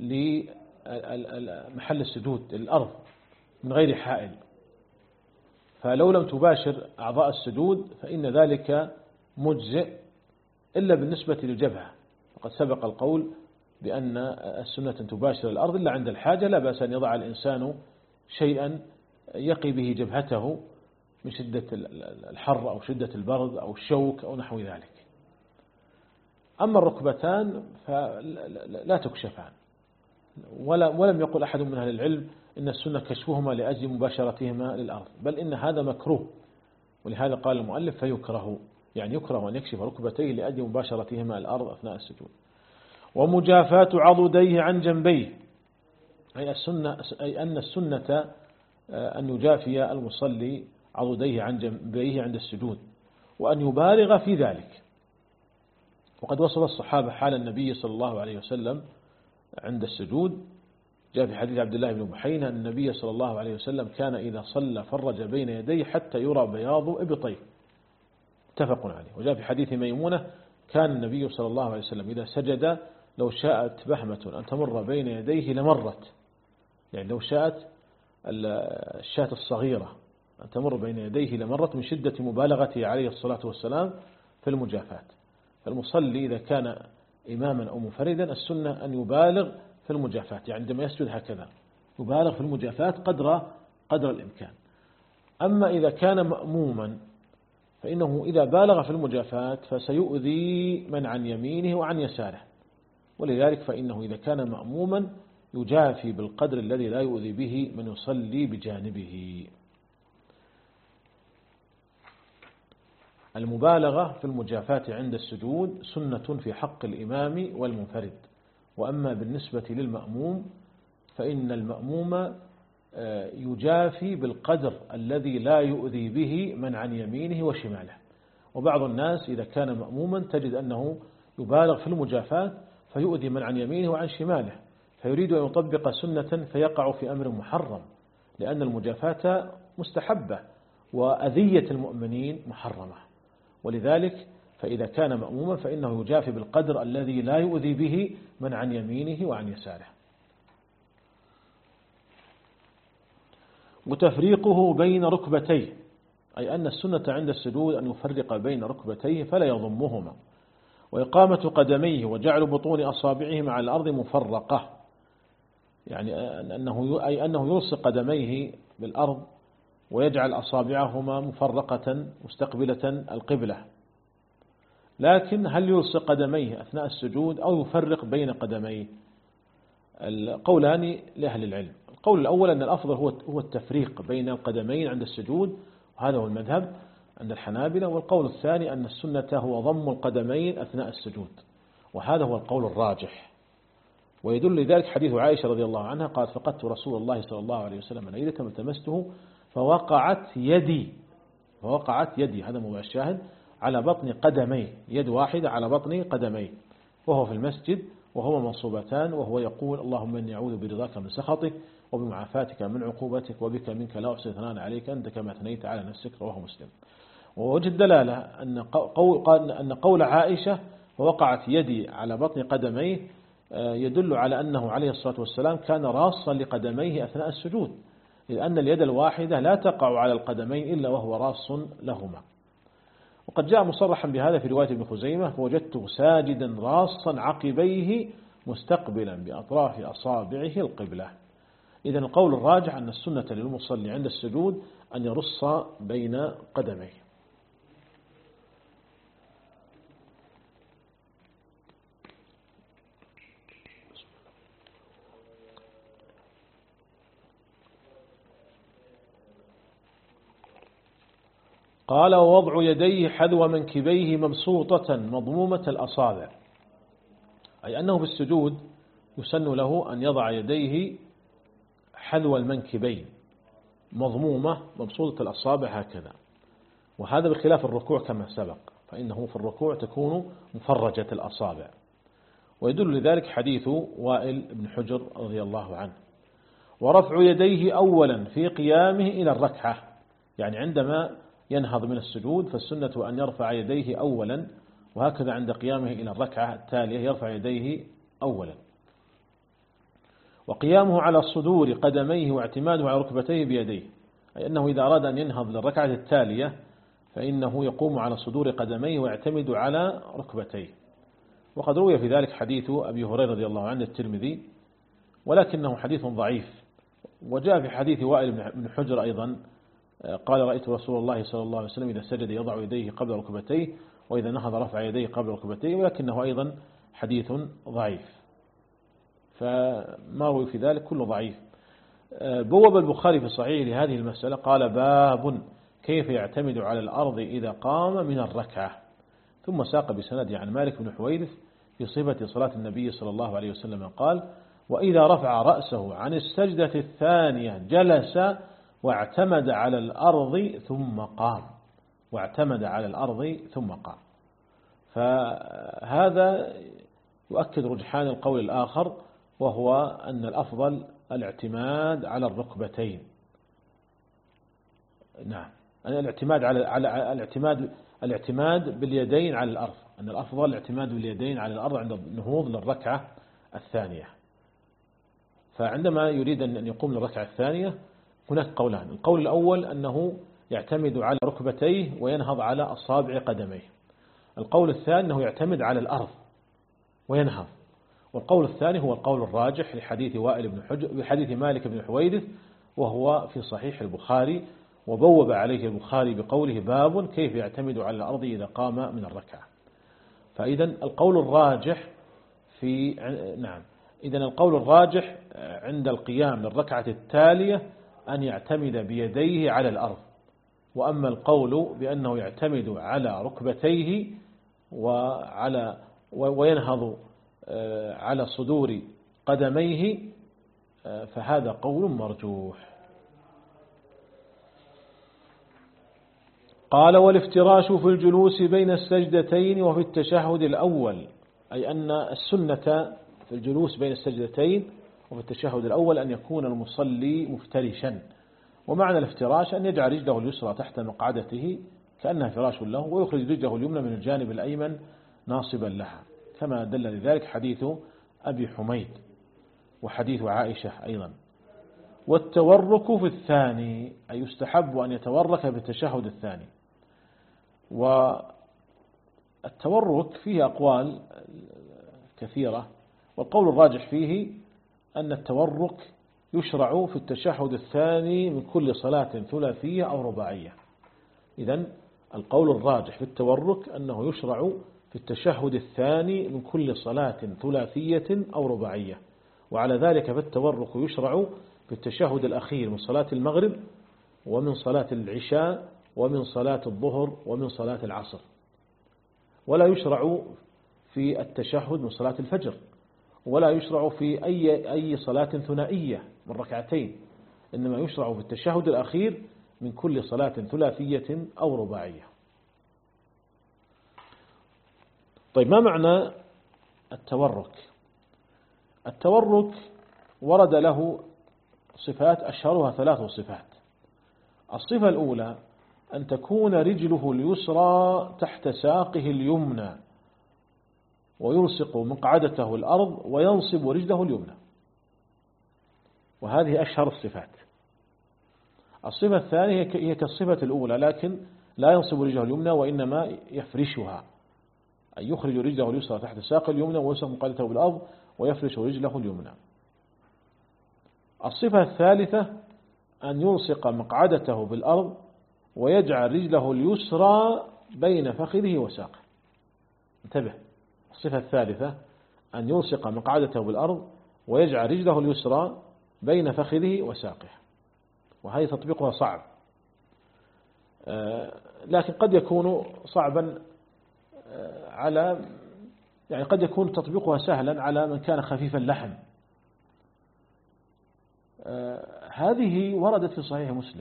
لمحل السجود الأرض من غير حائل، فلو لم تباشر أعضاء السجود فإن ذلك مجزئ إلا بالنسبة للجبهة، وقد سبق القول بأن السنة تباشر الأرض إلا عند الحاجة، لا بأس أن يضع الإنسان شيئا يقي به جبهته من شدة الحر أو شدة البرد أو الشوك أو نحو ذلك. أما الركبتان فلا تكشفان، ولا ولم يقل أحد من أهل العلم إن السنة كشفهما لأجل مباشرتهما للأرض، بل إن هذا مكروه، ولهذا قال المؤلف فيكره، يعني يكره أن يكشف ركبتيه لأجل مباشرتهما الأرض أثناء السجود. ومجافاة عضديه عن جنبيه، أي السنة أي أن السنة أن يجافي المصلي عضديه عن جنبيه عند السجود، وأن يبالغ في ذلك. وقد وصف الصحابة حال النبي صلى الله عليه وسلم عند السجود، جاء في حديث عبد الله بن بحينة أن النبي صلى الله عليه وسلم كان إذا صلى فرج بين يديه حتى يرى بياض إبطيه، متفق عليه. وجاء في حديث ميمونة كان النبي صلى الله عليه وسلم إذا سجد لو شاءت بهمة أن تمر بين يديه لمرت، يعني لو شاءت الشاة الصغيرة أن تمر بين يديه لمرت من شدة مبالغته عليه الصلاة والسلام في المجافاة. فالمصلي إذا كان إماما أو منفردا السنة أن يبالغ في المجافاة، يعني عندما يسجد هكذا يبالغ في المجافاة قدر قدر الإمكان. أما إذا كان مأموما فإنه إذا بالغ في المجافاة فسيؤذي من عن يمينه وعن يساره، ولذلك فإنه إذا كان مأموما يجافي بالقدر الذي لا يؤذي به من يصلي بجانبه. المبالغة في المجافاة عند السجود سنة في حق الإمام والمنفرد، وأما بالنسبة للمأموم فإن المأموم يجافي بالقدر الذي لا يؤذي به من عن يمينه وشماله. وبعض الناس إذا كان مأموما تجد أنه يبالغ في المجافاة فيؤذي من عن يمينه وعن شماله، فيريد أن يطبق سنة فيقع في أمر محرم، لأن المجافاة مستحبة وأذية المؤمنين محرمة. ولذلك فإذا كان مأموما فإنه يجافي بالقدر الذي لا يؤذي به من عن يمينه وعن يساره. وتفريقه بين ركبتيه، أي أن السنة عند السجود أن يفرق بين ركبتيه فلا يضمهما، وإقامة قدميه وجعل بطون أصابعه على الأرض مفرقة، يعني أنه أي أنه يلصق قدميه بالأرض ويجعل أصابعهما مفرقة مستقبلة القبلة. لكن هل يلصق قدميه أثناء السجود أو يفرق بين قدميه؟ القولان لأهل العلم. القول الأول أن الأفضل هو هو التفريق بين القدمين عند السجود، وهذا هو المذهب عند الحنابلة. والقول الثاني أن السنة هو ضم القدمين أثناء السجود، وهذا هو القول الراجح. ويدل لذلك حديث عائشة رضي الله عنها قالت: فقدت رسول الله صلى الله عليه وسلم ليلة فالتمسته فوقعت يدي فوقعت يدي هذا موضع الشاهد على بطن قدميه، يد واحدة على بطن قدميه وهو في المسجد وهما منصوبتان، وهو يقول: اللهم إني أعوذ برضاك من سخطك وبمعافاتك من عقوبتك وبك منك لا أحصي ثناء عليك أنت كما أثنيت على نفسك. رواه مسلم. ووجه الدلالة أن قول, أن قول عائشة ووقعت يدي على بطن قدميه يدل على أنه عليه الصلاة والسلام كان راصا لقدميه أثناء السجود، لأن اليد الواحدة لا تقع على القدمين إلا وهو راص لهما. وقد جاء مصرحا بهذا في رواية ابن خزيمة: فوجدته ساجدا راصا عقبيه مستقبلا بأطراف أصابعه القبلة. إذن القول الراجح أن السنة للمصلي عند السجود أن يرص بين قدميه. قال: ووضع يديه حذو منكبيه مبسوطة مضمومة الأصابع، أي أنه في السجود يسن له أن يضع يديه حذو المنكبين، مضمومة مبسوطة الأصابع هكذا، وهذا بخلاف الركوع كما سبق، فإنه في الركوع تكون مفرجة الأصابع. ويدل لذلك حديث وائل بن حجر رضي الله عنه. ورفع يديه أولا في قيامه إلى الركعة، يعني عندما ينهض من السجود فالسنة أن يرفع يديه أولا، وهكذا عند قيامه إلى الركعة التالية يرفع يديه أولا. وقيامه على صدور قدميه واعتماده على ركبتيه بيديه، أي أنه إذا أراد أن ينهض للركعة التالية فإنه يقوم على صدور قدميه ويعتمد على ركبتيه. وقد روي في ذلك حديث أبي هريرة رضي الله عنه الترمذي، ولكنه حديث ضعيف. وجاء في حديث وائل بن حجر أيضا قال: رأيت رسول الله صلى الله عليه وسلم إذا سجد يضع يديه قبل ركبتيه، وإذا نهض رفع يديه قبل ركبتيه، ولكنه أيضا حديث ضعيف، فما روي في ذلك كله ضعيف. بوب البخاري في صحيح لهذه المسألة قال: باب كيف يعتمد على الأرض إذا قام من الركعة، ثم ساق بسند عن مالك بن حويرث في صفة صلاة النبي صلى الله عليه وسلم قال: وإذا رفع رأسه عن السجدة الثانية جلس واعتمد على الأرض ثم قام، واعتمد على الأرض ثم قام. فهذا يؤكد رجحان القول الآخر، وهو أن الأفضل الاعتماد على الركبتين. نعم، الاعتماد على على الاعتماد الاعتماد باليدين على الأرض، أن الأفضل الاعتماد باليدين على الأرض عند النهوض للركعة الثانية. فعندما يريد أن يقوم للركعة الثانية هناك قولان: القول الأول أنه يعتمد على ركبتيه وينهض على أصابع قدميه، القول الثاني أنه يعتمد على الأرض وينهض، والقول الثاني هو القول الراجح لحديث وائل بن حجر بحديث مالك بن حويرث، وهو في صحيح البخاري، وبوب عليه البخاري بقوله: باب كيف يعتمد على الأرض إذا قام من الركعة. فإذا القول الراجح في نعم إذا القول الراجح عند القيام للركعة التالية أن يعتمد بيديه على الأرض، وأما القول بأنه يعتمد على ركبتيه وعلى وينهض على صدور قدميه فهذا قول مرجوح. قال: والافتراش في الجلوس بين السجدتين وفي التشهد الأول، أي أن السنة في الجلوس بين السجدتين وفي التشهد الأول أن يكون المصلي مفترشا. ومعنى الافتراش أن يجعل رجله اليسرى تحت مقعدته كأنها فراش له، ويخرج رجله اليمنى من الجانب الأيمن ناصبا لها، كما دل لذلك حديث أبي حميد وحديث عائشة أيضا. والتورك في الثاني، أي يستحب أن يتورك بالتشهد الثاني. والتورك فيه أقوال كثيرة، والقول الراجح فيه أن التورك يشرع في التشهد الثاني من كل صلاة ثلاثية أو رباعية. إذن القول الراجح في التورك أنه يشرع في التشهد الثاني من كل صلاة ثلاثية أو رباعية، وعلى ذلك فالتورك يشرع في التشهد الأخير من صلاة المغرب ومن صلاة العشاء ومن صلاة الظهر ومن صلاة العصر، ولا يشرع في التشهد من صلاة الفجر، ولا يشرع في أي أي صلاة ثنائية من ركعتين، إنما يشرع في التشهد الأخير من كل صلاة ثلاثية أو رباعية. طيب، ما معنى التورك؟ التورك ورد له صفات أشهرها ثلاث صفات. الصفة الأولى أن تكون رجله اليسرى تحت ساقه اليمنى ويلصق مقعدته الأرض وينصب رجله اليمنى، وهذه أشهر الصفات. الصفة الثانية هي كالصفة الأولى، لكن لا ينصب رجله اليمنى وإنما يفرشها، أي يخرج رجله اليسرى تحت ساق اليمنى ويلصق مقعدته بالأرض ويفرش رجله اليمنى. الصفة الثالثة أن يلصق مقعدته بالأرض ويجعل رجله اليسرى بين فخذه وساقه. انتبه، الصفة الثالثة أن يلصق مقعدته بالأرض ويجعل رجله اليسرى بين فخذه وساقه، وهذه تطبيقها صعب، لكن قد يكون صعبا على يعني قد يكون تطبيقها سهلا على من كان خفيف اللحم. هذه وردت في صحيح مسلم،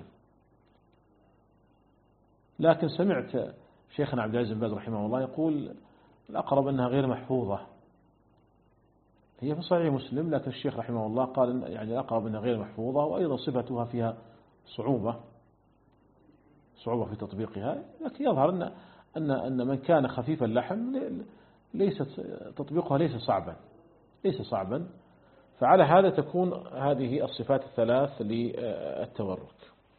لكن سمعت شيخنا عبد العزيز بن باز رحمه الله يقول الأقرب أنها غير محفوظة. هي في صحيح مسلم، لكن الشيخ رحمه الله قال يعني الأقرب أنها غير محفوظة، وأيضا صفتها فيها صعوبة صعوبة في تطبيقها. لكن يظهر أن أن أن من كان خفيف اللحم ليس تطبيقها ليس صعبا ليس صعبا فعلى هذا تكون هذه الصفات الثلاث للتورك.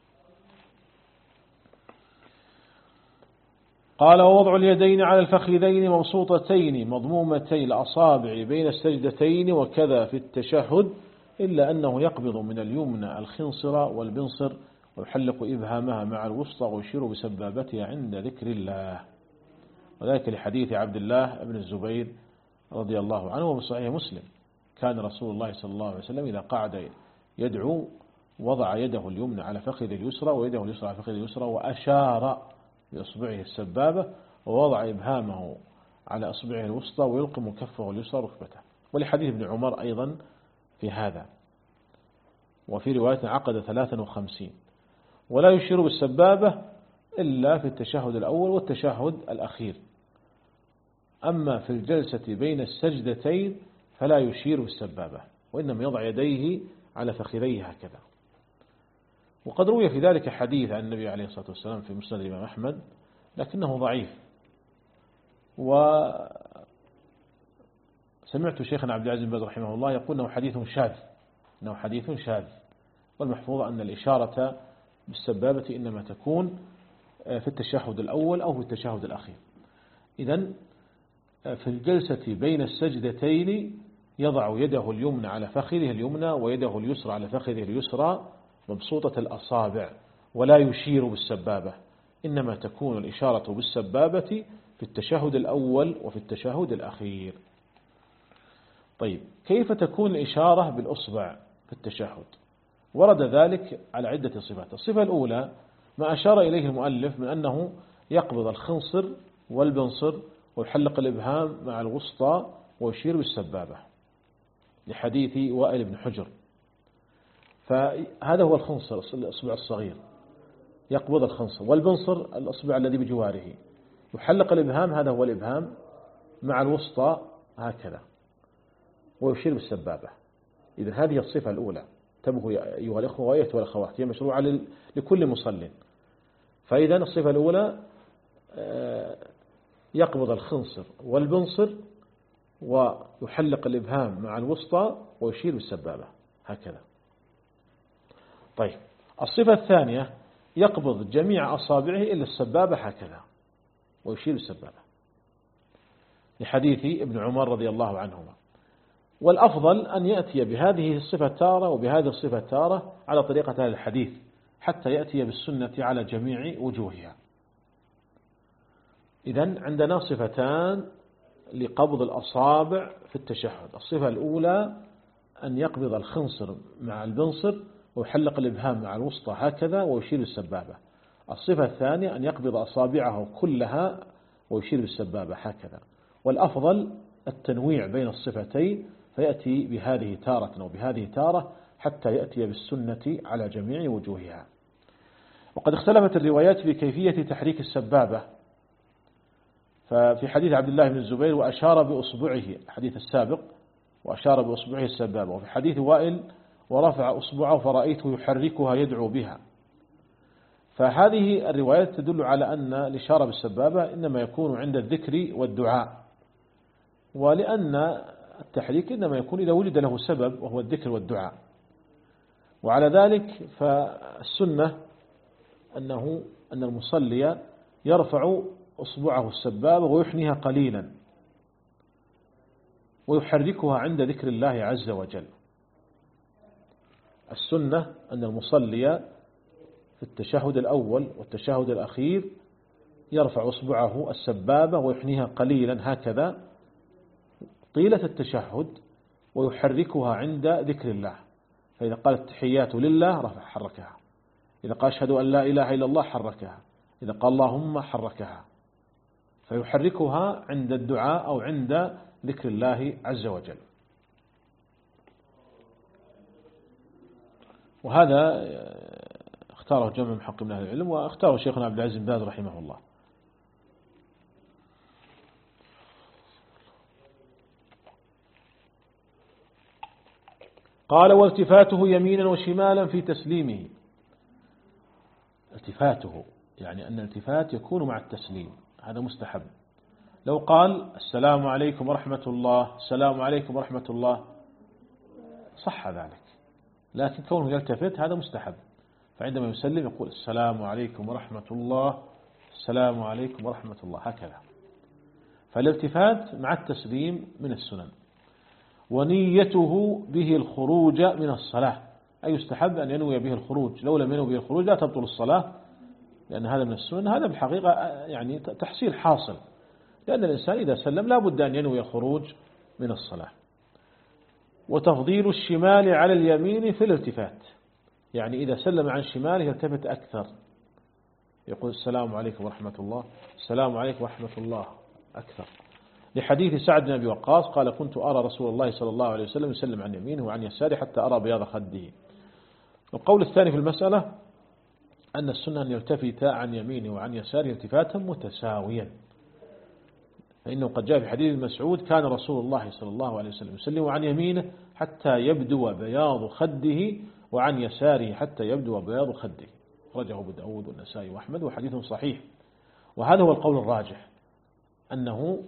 قال: ووضع اليدين على الفخذين مبسوطتين مضمومتي الأصابع بين السجدتين، وكذا في التشهد، إلا أنه يقبض من اليمنى الخنصر والبنصر ويحلق إبهامها مع الوسطى ويشير بسبابتها عند ذكر الله، وذلك لحديث عبد الله بن الزبير رضي الله عنه وفي صحيح مسلم: كان رسول الله صلى الله عليه وسلم إذا قعد يدعو وضع يده اليمنى على فخذ اليسرى ويده اليسرى على فخذ اليسرى وأشار بأصبعه السبابة ووضع إبهامه على أصبعه الوسطى ويلقم كفه اليسرى ركبته. ولحديث ابن عمر أيضا في هذا، وفي رواية عقد ثلاثا وخمسين. ولا يشير بالسبابة إلا في التشهد الأول والتشهد الأخير، أما في الجلسة بين السجدتين فلا يشير بالسبابة، وإنما يضع يديه على فخذيه هكذا. وقد روي في ذلك حديث عن النبي عليه الصلاة والسلام في مسند الإمام أحمد، لكنه ضعيف. وسمعت شيخنا عبد العزيز بن باز رحمه الله يقول أنه حديث شاذ أنه حديث شاذ والمحفوظ أن الإشارة بالسبابة إنما تكون في التشهد الأول أو في التشهد الأخير. إذن في الجلسة بين السجدتين يضع يده اليمنى على فخذه اليمنى ويده اليسرى على فخذه اليسرى مبسوطة الأصابع، ولا يشير بالسبابة، إنما تكون الإشارة بالسبابة في التشهد الأول وفي التشهد الأخير. طيب، كيف تكون الإشارة بالأصبع في التشهد؟ ورد ذلك على عدة صفات. الصفة الأولى ما أشار إليه المؤلف من أنه يقبض الخنصر والبنصر ويحلق الإبهام مع الوسطى ويشير بالسبابة، لحديث وائل بن حجر. فهذا هو الخنصر، الأصبع الصغير، يقبض الخنصر، والبنصر الأصبع الذي بجواره، يحلق الإبهام، هذا هو الإبهام، مع الوسطى هكذا، ويشير بالسبابة. إذن هذه الصفة الأولى، انتبهوا أيها الأخوة وأيها الأخوات، هي مشروعة لكل مصل. فإذا الصفة الأولى يقبض الخنصر والبنصر ويحلق الإبهام مع الوسطى ويشير بالسبابة هكذا. طيب، الصفة الثانية يقبض جميع أصابعه إلا السبابة هكذا ويشير بالسبابة، لحديث ابن عمر رضي الله عنهما. والأفضل أن يأتي بهذه الصفة تارة وبهذه الصفة تارة على طريقة هذا الحديث، حتى يأتي بالسنة على جميع وجوهها. إذن عندنا صفتان لقبض الأصابع في التشهد. الصفة الأولى أن يقبض الخنصر مع البنصر ويحلق الإبهام مع الوسطى هكذا ويشير بالسبابة. الصفة الثانية أن يقبض أصابعه كلها ويشير بالسبابة هكذا. والأفضل التنويع بين الصفتين، فيأتي بهذه تارة وبهذه تارة حتى يأتي بالسنة على جميع وجوهها. وقد اختلفت الروايات في كيفية تحريك السبابة، ففي حديث عبد الله بن الزبير وأشار بأصبعه، الحديث السابق، وأشار بأصبعه السبابة. وفي حديث وائل ورفع أصبعه فرأيته يحركها يدعو بها. فهذه الروايات تدل على أن الإشارة بالسبابة إنما يكون عند الذكر والدعاء، ولأن التحريك إنما يكون إذا وجد له سبب وهو الذكر والدعاء. وعلى ذلك فالسنة أنه أن المصلي يرفع أصبعه السبابة ويحنيها قليلا ويحركها عند ذكر الله عز وجل. السنة أن المصلي في التشهد الأول والتشهد الأخير يرفع أصبعه السبابة ويحنيها قليلا هكذا طيلة التشهد ويحركها عند ذكر الله. فإذا قال التحيات لله رفع حركها، إذا قال أشهد أن لا إله إلا الله حركها، إذا قال اللهم حركها، فيحركها عند الدعاء أو عند ذكر الله عز وجل. وهذا اختاره جمع محقق من أهل العلم، واختاره شيخنا عبد العزيز بن باز رحمه الله. قال والتفاته يمينا وشمالا في تسليمه. التفاته يعني أن الالتفات يكون مع التسليم، هذا مستحب. لو قال السلام عليكم ورحمة الله، السلام عليكم ورحمة الله، صح ذلك، لكن كونه يلتفت هذا مستحب. فعندما يسلم يقول السلام عليكم ورحمة الله، السلام عليكم ورحمة الله، هكذا. فالالتفات مع التسليم من السنن. ونيته به الخروج من الصلاة، أي يستحب أن ينوي به الخروج، لو لم ينوي به الخروج لا تبطل الصلاة، لأن هذا من السنن. هذا بالحقيقة يعني تحصيل حاصل، لأن الإنسان إذا سلم لا بد أن ينوي الخروج من الصلاة. وتفضيل الشمال على اليمين في الالتفات، يعني إذا سلم عن شماله يلتفت أكثر، يقول السلام عليكم ورحمة الله، السلام عليكم ورحمة الله أكثر، لحديث سعد بن أبي وقاص قال كنت أرى رسول الله صلى الله عليه وسلم يسلم عن يمينه وعن يساره حتى أرى بياض خده. القول الثاني في المسألة أن السنة أن يلتفت عن يمينه وعن يساره التفاتا متساويا، فإنه قد جاء في حديث مسعود كان رسول الله صلى الله عليه وسلم يسلم عن يمينه حتى يبدو بياض خده وعن يساره حتى يبدو بياض خده، رجعه أبو داود والنسائي وأحمد وحديث صحيح. وهذا هو القول الراجح، أنه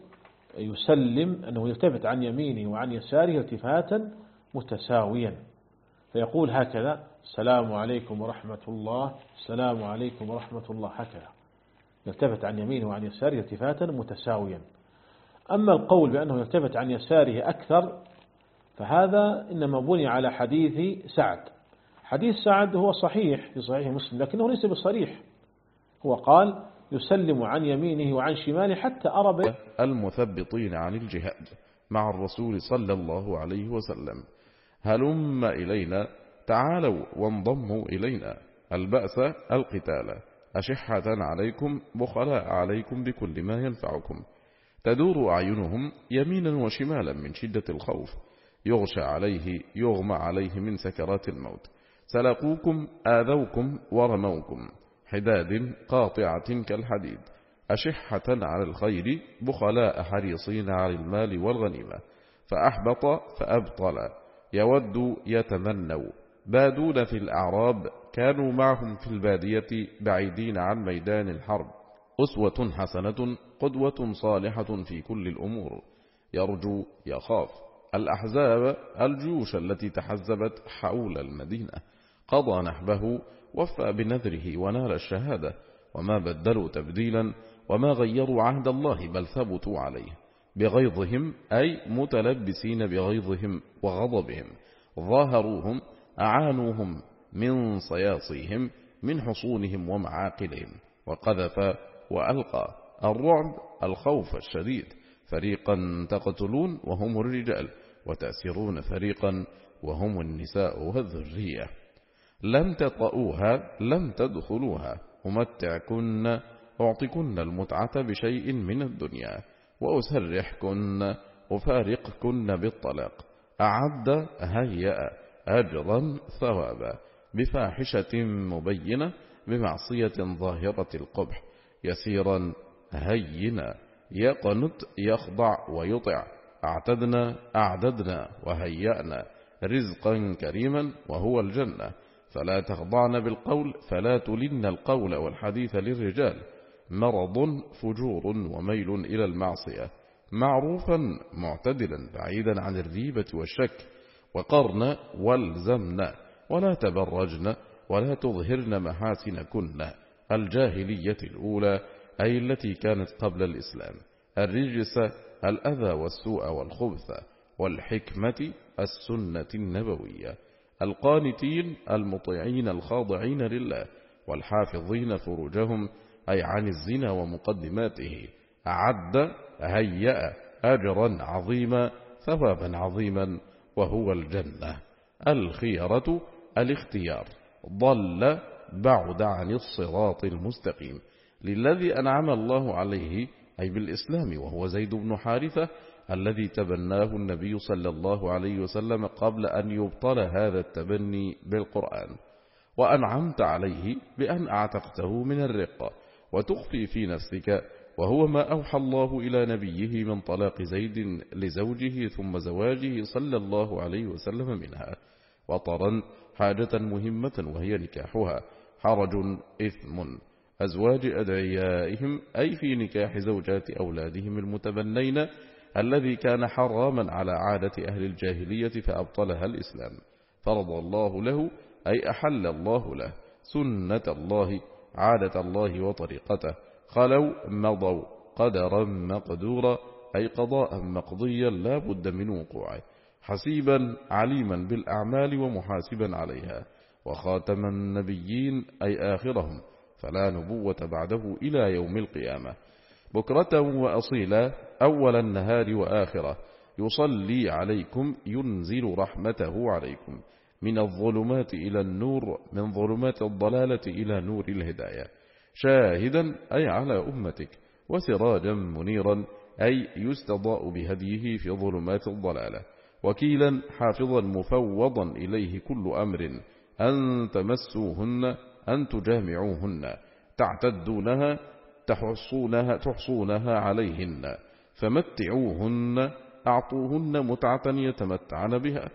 يسلم أنه يلتفت عن يمينه وعن يساره التفاتا متساويا، فيقول هكذا السلام عليكم ورحمة الله، السلام عليكم ورحمة الله، هكذا يلتفت عن يمينه وعن يساره التفاتا متساويا. أما القول بأنه يلتفت عن يساره أكثر فهذا إنما بني على حديث سعد. حديث سعد هو صحيح في صحيح مسلم، لكنه ليس بصريح، هو قال يسلم عن يمينه وعن شماله حتى أرى المثبطين عن الجهاد مع الرسول صلى الله عليه وسلم هلم إلينا، تعالوا وانضموا إلينا، البأس القتال، أشحة عليكم، بخلاء عليكم بكل ما ينفعكم، تدور أعينهم يمينا وشمالا من شدة الخوف، يغشى عليه يغمى عليه من سكرات الموت، سلقوكم آذوكم ورموكم، حداد قاطعة كالحديد، أشحة على الخير، بخلاء حريصين على المال والغنيمة، فأحبط فأبطل، يود يتمنوا، بادون في الأعراب، كانوا معهم في البادية بعيدين عن ميدان الحرب، أسوة حسنة، قدوة صالحة في كل الأمور، يرجو يخاف، الأحزاب الجيوش التي تحزبت حول المدينة، قضى نحبه، وفى بنذره ونال الشهادة، وما بدلوا تبديلا، وما غيروا عهد الله بل ثبتوا عليه، بغيظهم أي متلبسين بغيظهم وغضبهم، ظاهروهم أعانوهم من صياصيهم، من حصونهم ومعاقلهم، وقذف وألقى الرعب الخوف الشديد، فريقا تقتلون وهم الرجال، وتأسرون فريقا وهم النساء والذرية، لم تطؤوها لم تدخلوها، أمتعكن أعطكن المتعة بشيء من الدنيا، وأسرحكن أفارقكن بالطلاق، أعد هيأ أجرا ثوابا، بفاحشة مبينة، بمعصية ظاهرة القبح، يسيرا هينا، يقنط يخضع ويطع، اعتدنا أعددنا وهيأنا، رزقا كريما وهو الجنة، فلا تخضعن بالقول، فلا تلن القول والحديث للرجال، مرض فجور وميل إلى المعصية، معروفا معتدلا بعيدا عن الريبة والشك، وقرن والزمن، ولا تبرجن ولا تظهرن محاسنكن، الجاهلية الأولى أي التي كانت قبل الإسلام، الرجس الأذى والسوء والخبث، والحكمة السنة النبوية، القانتين المطيعين الخاضعين لله، والحافظين فروجهم أي عن الزنا ومقدماته، أعد هيأ أجرا عظيما ثوابا عظيما وهو الجنة، الخيرة الاختيار، ضل بعد عن الصراط المستقيم، للذي أنعم الله عليه أي بالإسلام، وهو زيد بن حارثة الذي تبناه النبي صلى الله عليه وسلم قبل أن يبطل هذا التبني بالقرآن، وأنعمت عليه بأن أعتقته من الرقة، وتخفي في نفسك، وهو ما أوحى الله إلى نبيه من طلاق زيد لزوجه ثم زواجه صلى الله عليه وسلم منها، وطرا حاجة مهمة وهي نكاحها، حرج إثم أزواج أدعيائهم، أي في نكاح زوجات أولادهم المتبنين الذي كان حراما على عادة أهل الجاهلية فأبطلها الإسلام، فرض الله له أي أحل الله له سنة الله، عادة الله وطريقته، خلوا مضوا قدرا مقدورا أي قضاء مقضيا لا بد من وقوعه، حسيبا عليما بالأعمال ومحاسبا عليها، وخاتم النبيين أي آخرهم، فلا نبوة بعده إلى يوم القيامة، بكرة وأصيلا أول النهار وآخرة، يصلي عليكم ينزل رحمته عليكم من الظلمات إلى النور، من ظلمات الضلالة إلى نور الهداية، شاهدا أي على أمتك، وسراجا منيرا أي يستضاء بهديه في ظلمات الضلالة، وكيلا حافظا مفوضا إليه كل أمر، أن تمسوهن أن تجامعوهن، تعتدونها تحصونها, تحصونها عليهن، فمتعوهن أعطوهن متعة يتمتعن بها،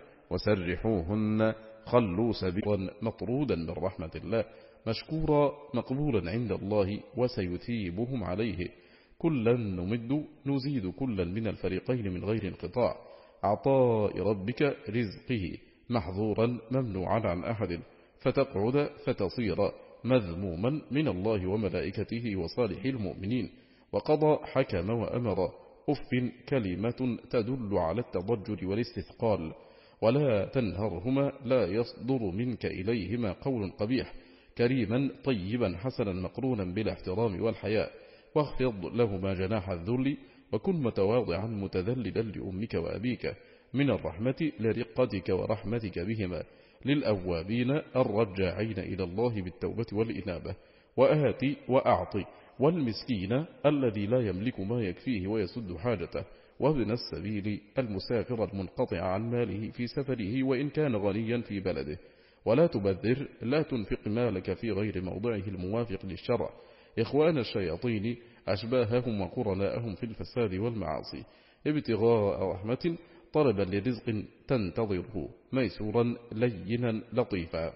وسرحوهن خلوا سبيلا مطرودا من رحمة الله، مشكورا مقبولا عند الله، وسيثيبهم عليه، كلا نمد نزيد كلا من الفريقين من غير انقطاع، عطاء ربك رزقه محظورا ممنوعا عن أحد، فتقعد فتصير مذموما من الله وملائكته وصالح المؤمنين، وقضى حكم وأمر، أف كلمة تدل على التضجر والاستثقال، ولا تنهرهما لا يصدر منك إليهما قول قبيح، كريما طيبا حسنا مقرونا بالاحترام والحياء، واخفض لهما جناح الذل، وكن متواضعا متذللا لأمك وأبيك، من الرحمة لرقتك ورحمتك بهما، للأوابين الرجاعين إلى الله بالتوبة والإنابة، وآتي وأعطي، والمسكين الذي لا يملك ما يكفيه ويسد حاجته، وابن السبيل المسافر المنقطع عن ماله في سفره وإن كان غنيا في بلده، ولا تبذر، لا تنفق مالك في غير موضعه الموافق للشرع، إخوان الشياطين أشباههم وقرناءهم في الفساد والمعاصي، ابتغاء رحمة طلبا لرزق تنتظره، ميسورا لينا لطيفا،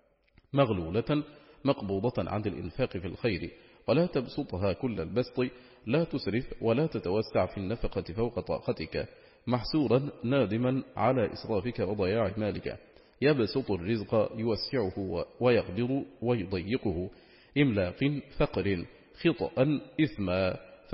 مغلولة مقبوضة عن الإنفاق في الخير، ولا تبسطها كل البسط، لا تسرف ولا تتوسع في النفقة فوق طاقتك، محسورا نادما على إسرافك وضياع مالك، يبسط الرزق يوسعه ويقدر ويضيقه، إملاق فقر خطأ إثما،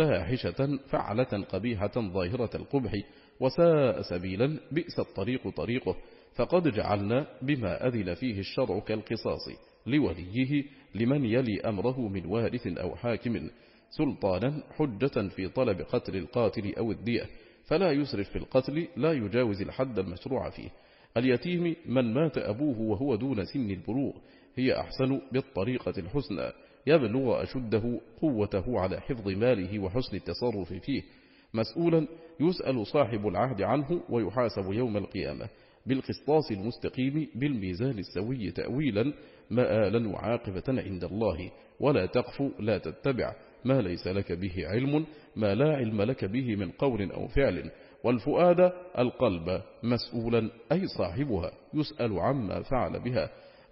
فاحشة فعلة قبيحة ظاهرة القبح، وساء سبيلا بئس الطريق طريقه، فقد جعلنا بما أذن فيه الشرع كالقصاص لوليه لمن يلي أمره من وارث أو حاكم، سلطانا حجة في طلب قتل القاتل أو الدية، فلا يسرف في القتل، لا يجاوز الحد المشروع فيه، اليتيم من مات أبوه وهو دون سن البلوغ، هي أحسن بالطريقة الحسنى، يبلغ أشده قوته على حفظ ماله وحسن التصرف فيه، مسؤولا يسأل صاحب العهد عنه ويحاسب يوم القيامة بالقسطاس المستقيم بالميزان السوي تأويلا مآلا وعاقبة عند الله، ولا تقف لا تتبع ما ليس لك به علم، ما لا علم لك به من قول أو فعل، والفؤاد القلب مسؤولا أي صاحبها يسأل عما فعل بها،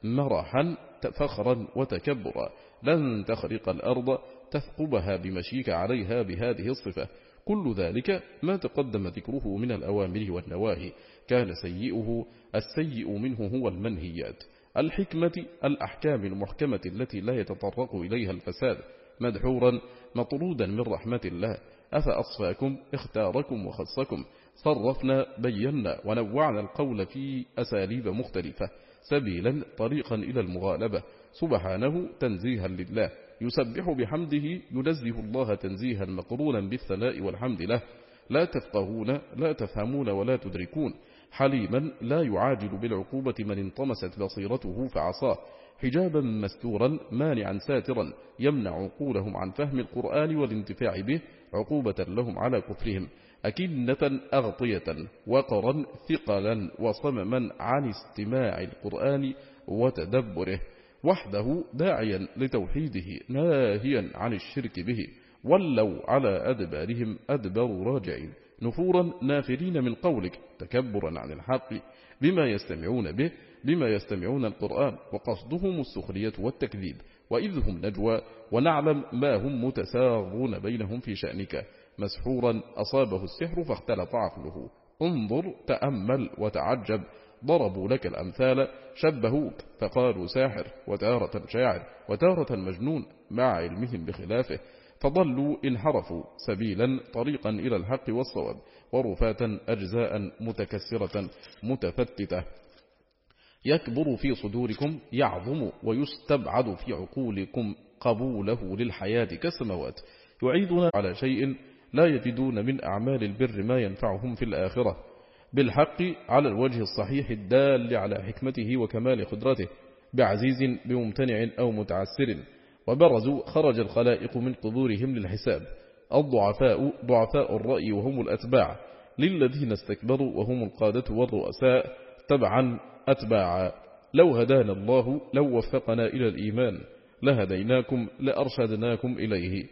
مرحا فخرا وتكبرا، لن تخرق الأرض تثقبها بمشيك عليها بهذه الصفة، كل ذلك ما تقدم ذكره من الأوامر والنواهي، كان سيئه السيء منه هو المنهيات، الحكمة الأحكام المحكمة التي لا يتطرق إليها الفساد، مدحورا مطرودا من رحمة الله، أفأصفاكم اختاركم وخصكم، صرفنا بينا ونوعنا القول في أساليب مختلفة، سبيلا طريقا إلى المغالبة، سبحانه تنزيها لله، يسبح بحمده ينزه الله تنزيها مقرونا بالثناء والحمد له، لا تفقهون لا تفهمون ولا تدركون، حليما لا يعاجل بالعقوبة من انطمست بصيرته فعصاه، حجابا مستورا مانعا ساترا يمنع عقولهم عن فهم القرآن والانتفاع به عقوبة لهم على كفرهم، أكنة أغطية وقرا ثقلا وصمما عن استماع القرآن وتدبره، وحده داعيا لتوحيده ناهيا عن الشرك به، ولوا على أدبارهم أدبر راجعين نفورا نافرين من قولك تكبرا عن الحق بما يستمعون به بما يستمعون القرآن، وقصدهم السخرية والتكذيب، وإذ هم نجوى ونعلم ما هم متسارون بينهم في شأنك، مسحورا أصابه السحر فاختلط عقله. انظر تأمل وتعجب، ضربوا لك الأمثال شبهوك فقالوا ساحر وتارة شاعر وتارة مجنون مع علمهم بخلافه، فضلوا انحرفوا سبيلا طريقا إلى الحق والصواب، ورفاتا أجزاء متكسرة متفتتة. يكبر في صدوركم يعظم ويستبعد في عقولكم قبوله للحياة كالسماوات، يعيدنا على شيء لا يجدون من أعمال البر ما ينفعهم في الآخرة بالحق على الوجه الصحيح الدال على حكمته وكمال قدرته، بعزيز بممتنع أو متعسر. وبرزوا خرج الخلائق من قبورهم للحساب، الضعفاء ضعفاء الرأي وهم الأتباع للذين استكبروا، وهم القادة والرؤساء تبعا أتباعا. لو هدانا الله لو وفقنا إلى الإيمان لهديناكم لأرشدناكم إليه،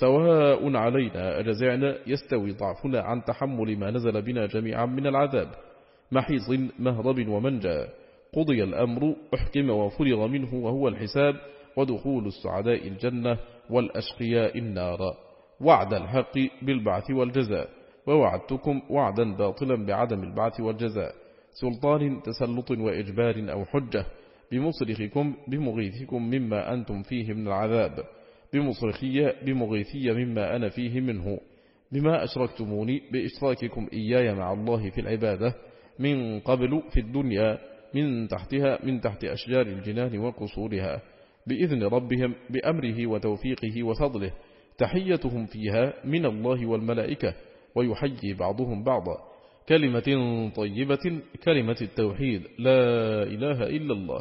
سواء علينا أجزعنا يستوي ضعفنا عن تحمل ما نزل بنا جميعا من العذاب، محيص مهرب ومنجى. قضي الأمر أحكم وفرغ منه وهو الحساب، ودخول السعداء الجنة والأشقياء النار، وعد الحق بالبعث والجزاء، ووعدتكم وعدا باطلا بعدم البعث والجزاء، سلطان تسلط وإجبار أو حجة، بمصرخكم بمغيثكم مما أنتم فيه من العذاب، بمصرخية بمغيثية مما أنا فيه منه، بما أشركتموني بإشراككم إياي مع الله في العبادة من قبل في الدنيا، من تحتها من تحت أشجار الجنان وقصورها، بإذن ربهم بأمره وتوفيقه وفضله، تحيتهم فيها من الله والملائكة، ويحيي بعضهم بعضا. كلمة طيبة كلمة التوحيد لا إله إلا الله،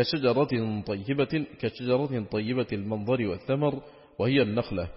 كشجرة طيبة كشجرة طيبة المنظر والثمر وهي النخلة،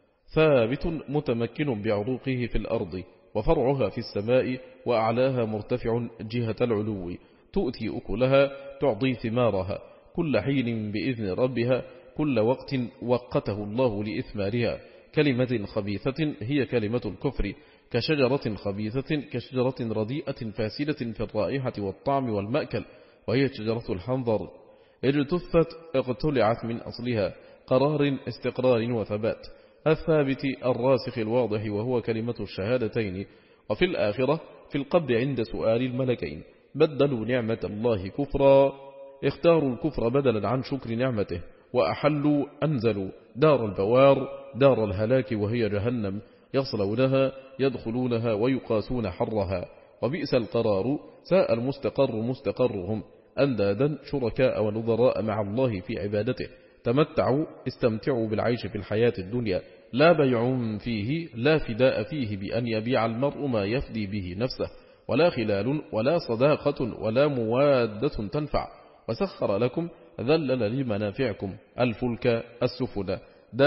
ثابت متمكن بعروقه في الأرض وفرعها في السماء، وأعلاها مرتفع جهة العلو، تؤتي أكلها تعطي ثمارها كل حين بإذن ربها، كل وقت وقته الله لإثمارها. كلمة خبيثة هي كلمة الكفر، كشجرة خبيثة كشجرة رديئة فاسدة في الرائحة والطعم والمأكل، وهي شجرة الحنظر، اجتثت اقتلعت من أصلها، قرار استقرار وثبات، الثابت الراسخ الواضح، وهو كلمة الشهادتين. وفي الآخرة في القبر عند سؤال الملكين بدلوا نعمة الله كفرا، اختاروا الكفر بدلا عن شكر نعمته، وأحلوا أنزلوا دار البوار دار الهلاك وهي جهنم، يصلونها يدخلونها ويقاسون حرها، وبئس القرار ساء المستقر مستقرهم، أندادا شركاء ونظراء مع الله في عبادته. تمتعوا استمتعوا بالعيش في الحياة الدنيا، لا بيع فيه لا فداء فيه بأن يبيع المرء ما يفدي به نفسه، ولا خلال ولا صداقة ولا موادة تنفع. وسخر لكم ذلل لمنافعكم الفلك السفن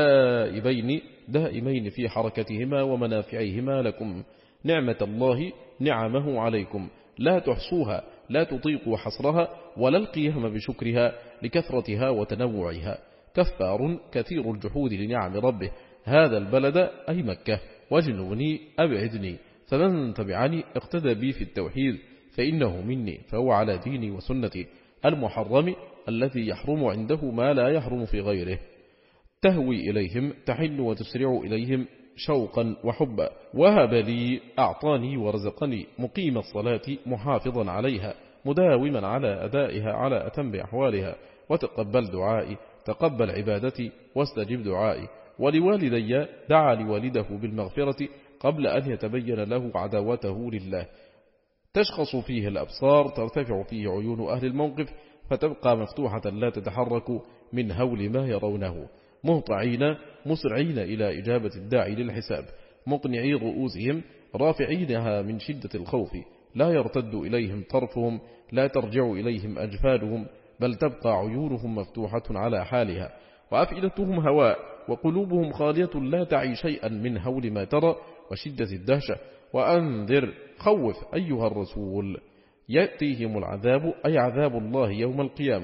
دائمين دائمين في حركتهما ومنافعهما لكم. نعمة الله نعمه عليكم لا تحصوها، لا تطيقوا حصرها ولا القيام بشكرها لكثرتها وتنوعها. كفار كثير الجحود لنعم ربه، هذا البلد أي مكة، وجنوني أبعدني، فمن تبعني اقتدى بي في التوحيد فإنه مني، فهو على ديني وسنتي المحرم الذي يحرم عنده ما لا يحرم في غيره. تهوي إليهم تحن وتسرع إليهم شوقا وحبا، وهب لي أعطاني ورزقني مقيم الصلاة محافظا عليها مداوما على أدائها على أتم أحوالها، وتقبل دعائي تقبل عبادتي واستجب دعائي. ولوالدي دعا لوالده بالمغفرة قبل أن يتبين له عداوته لله، تشخص فيه الأبصار ترتفع فيه عيون أهل الموقف، فتبقى مفتوحة لا تتحرك من هول ما يرونه، مهطعين مسرعين إلى إجابة الداعي للحساب، مقنعي رؤوسهم رافعينها من شدة الخوف، لا يرتد إليهم طرفهم، لا ترجع إليهم أجفالهم، بل تبقى عيونهم مفتوحة على حالها، وأفئدتهم هواء، وقلوبهم خالية لا تعي شيئا من هول ما ترى وشدة الدهشة. وأنذر خوف أيها الرسول، يأتيهم العذاب أي عذاب الله يوم القيامة،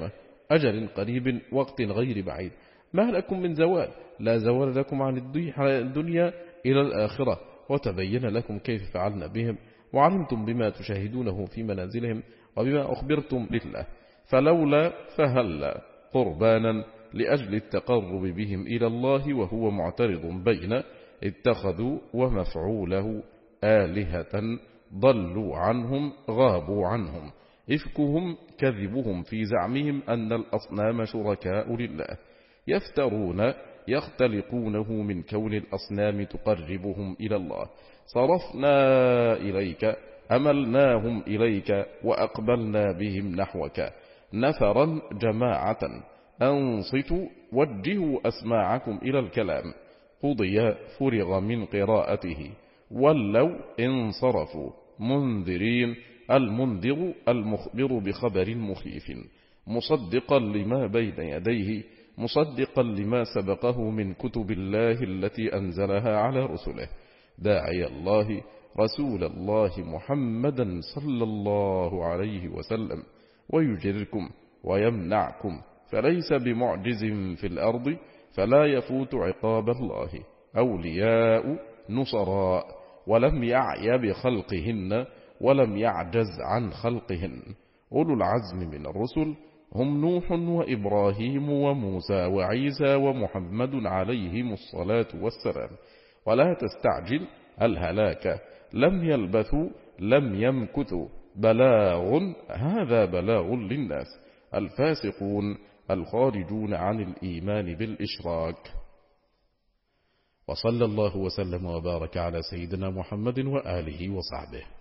أجل قريب وقت غير بعيد. ما لكم من زوال، لا زوال لكم عن الدنيا إلى الآخرة، وتبين لكم كيف فعلنا بهم، وعلمتم بما تشاهدونه في منازلهم وبما أخبرتم لله، فلولا فهلا قربانا لأجل التقرب بهم إلى الله وهو معترض بين اتخذوا ومفعوله آلهة ضلوا عنهم غابوا عنهم، إفكهم كذبهم في زعمهم أن الأصنام شركاء لله، يفترون يختلقونه من كون الأصنام تقربهم إلى الله. صرفنا إليك أملناهم إليك وأقبلنا بهم نحوك نفرا جماعة أنصتوا وجهوا أسماعكم إلى الكلام، قضي فرغ من قراءته ولوا انصرفوا منذرين، المنذر المخبر بخبر مخيف، مصدقا لما بين يديه مصدقا لما سبقه من كتب الله التي أنزلها على رسله، داعي الله رسول الله محمدا صلى الله عليه وسلم، ويجركم ويمنعكم، فليس بمعجز في الأرض فلا يفوت عقاب الله، أولياء نصراء، ولم يعي بخلقهن ولم يعجز عن خلقهن، أولو العزم من الرسل هم نوح وإبراهيم وموسى وعيسى ومحمد عليهم الصلاة والسلام. ولا تستعجل الهلاك، لم يلبثوا لم يمكثوا، بلاغ هذا بلاغ للناس، الفاسقون الخارجون عن الإيمان بالإشراك. وصلى الله وسلم وبارك على سيدنا محمد وآله وصحبه.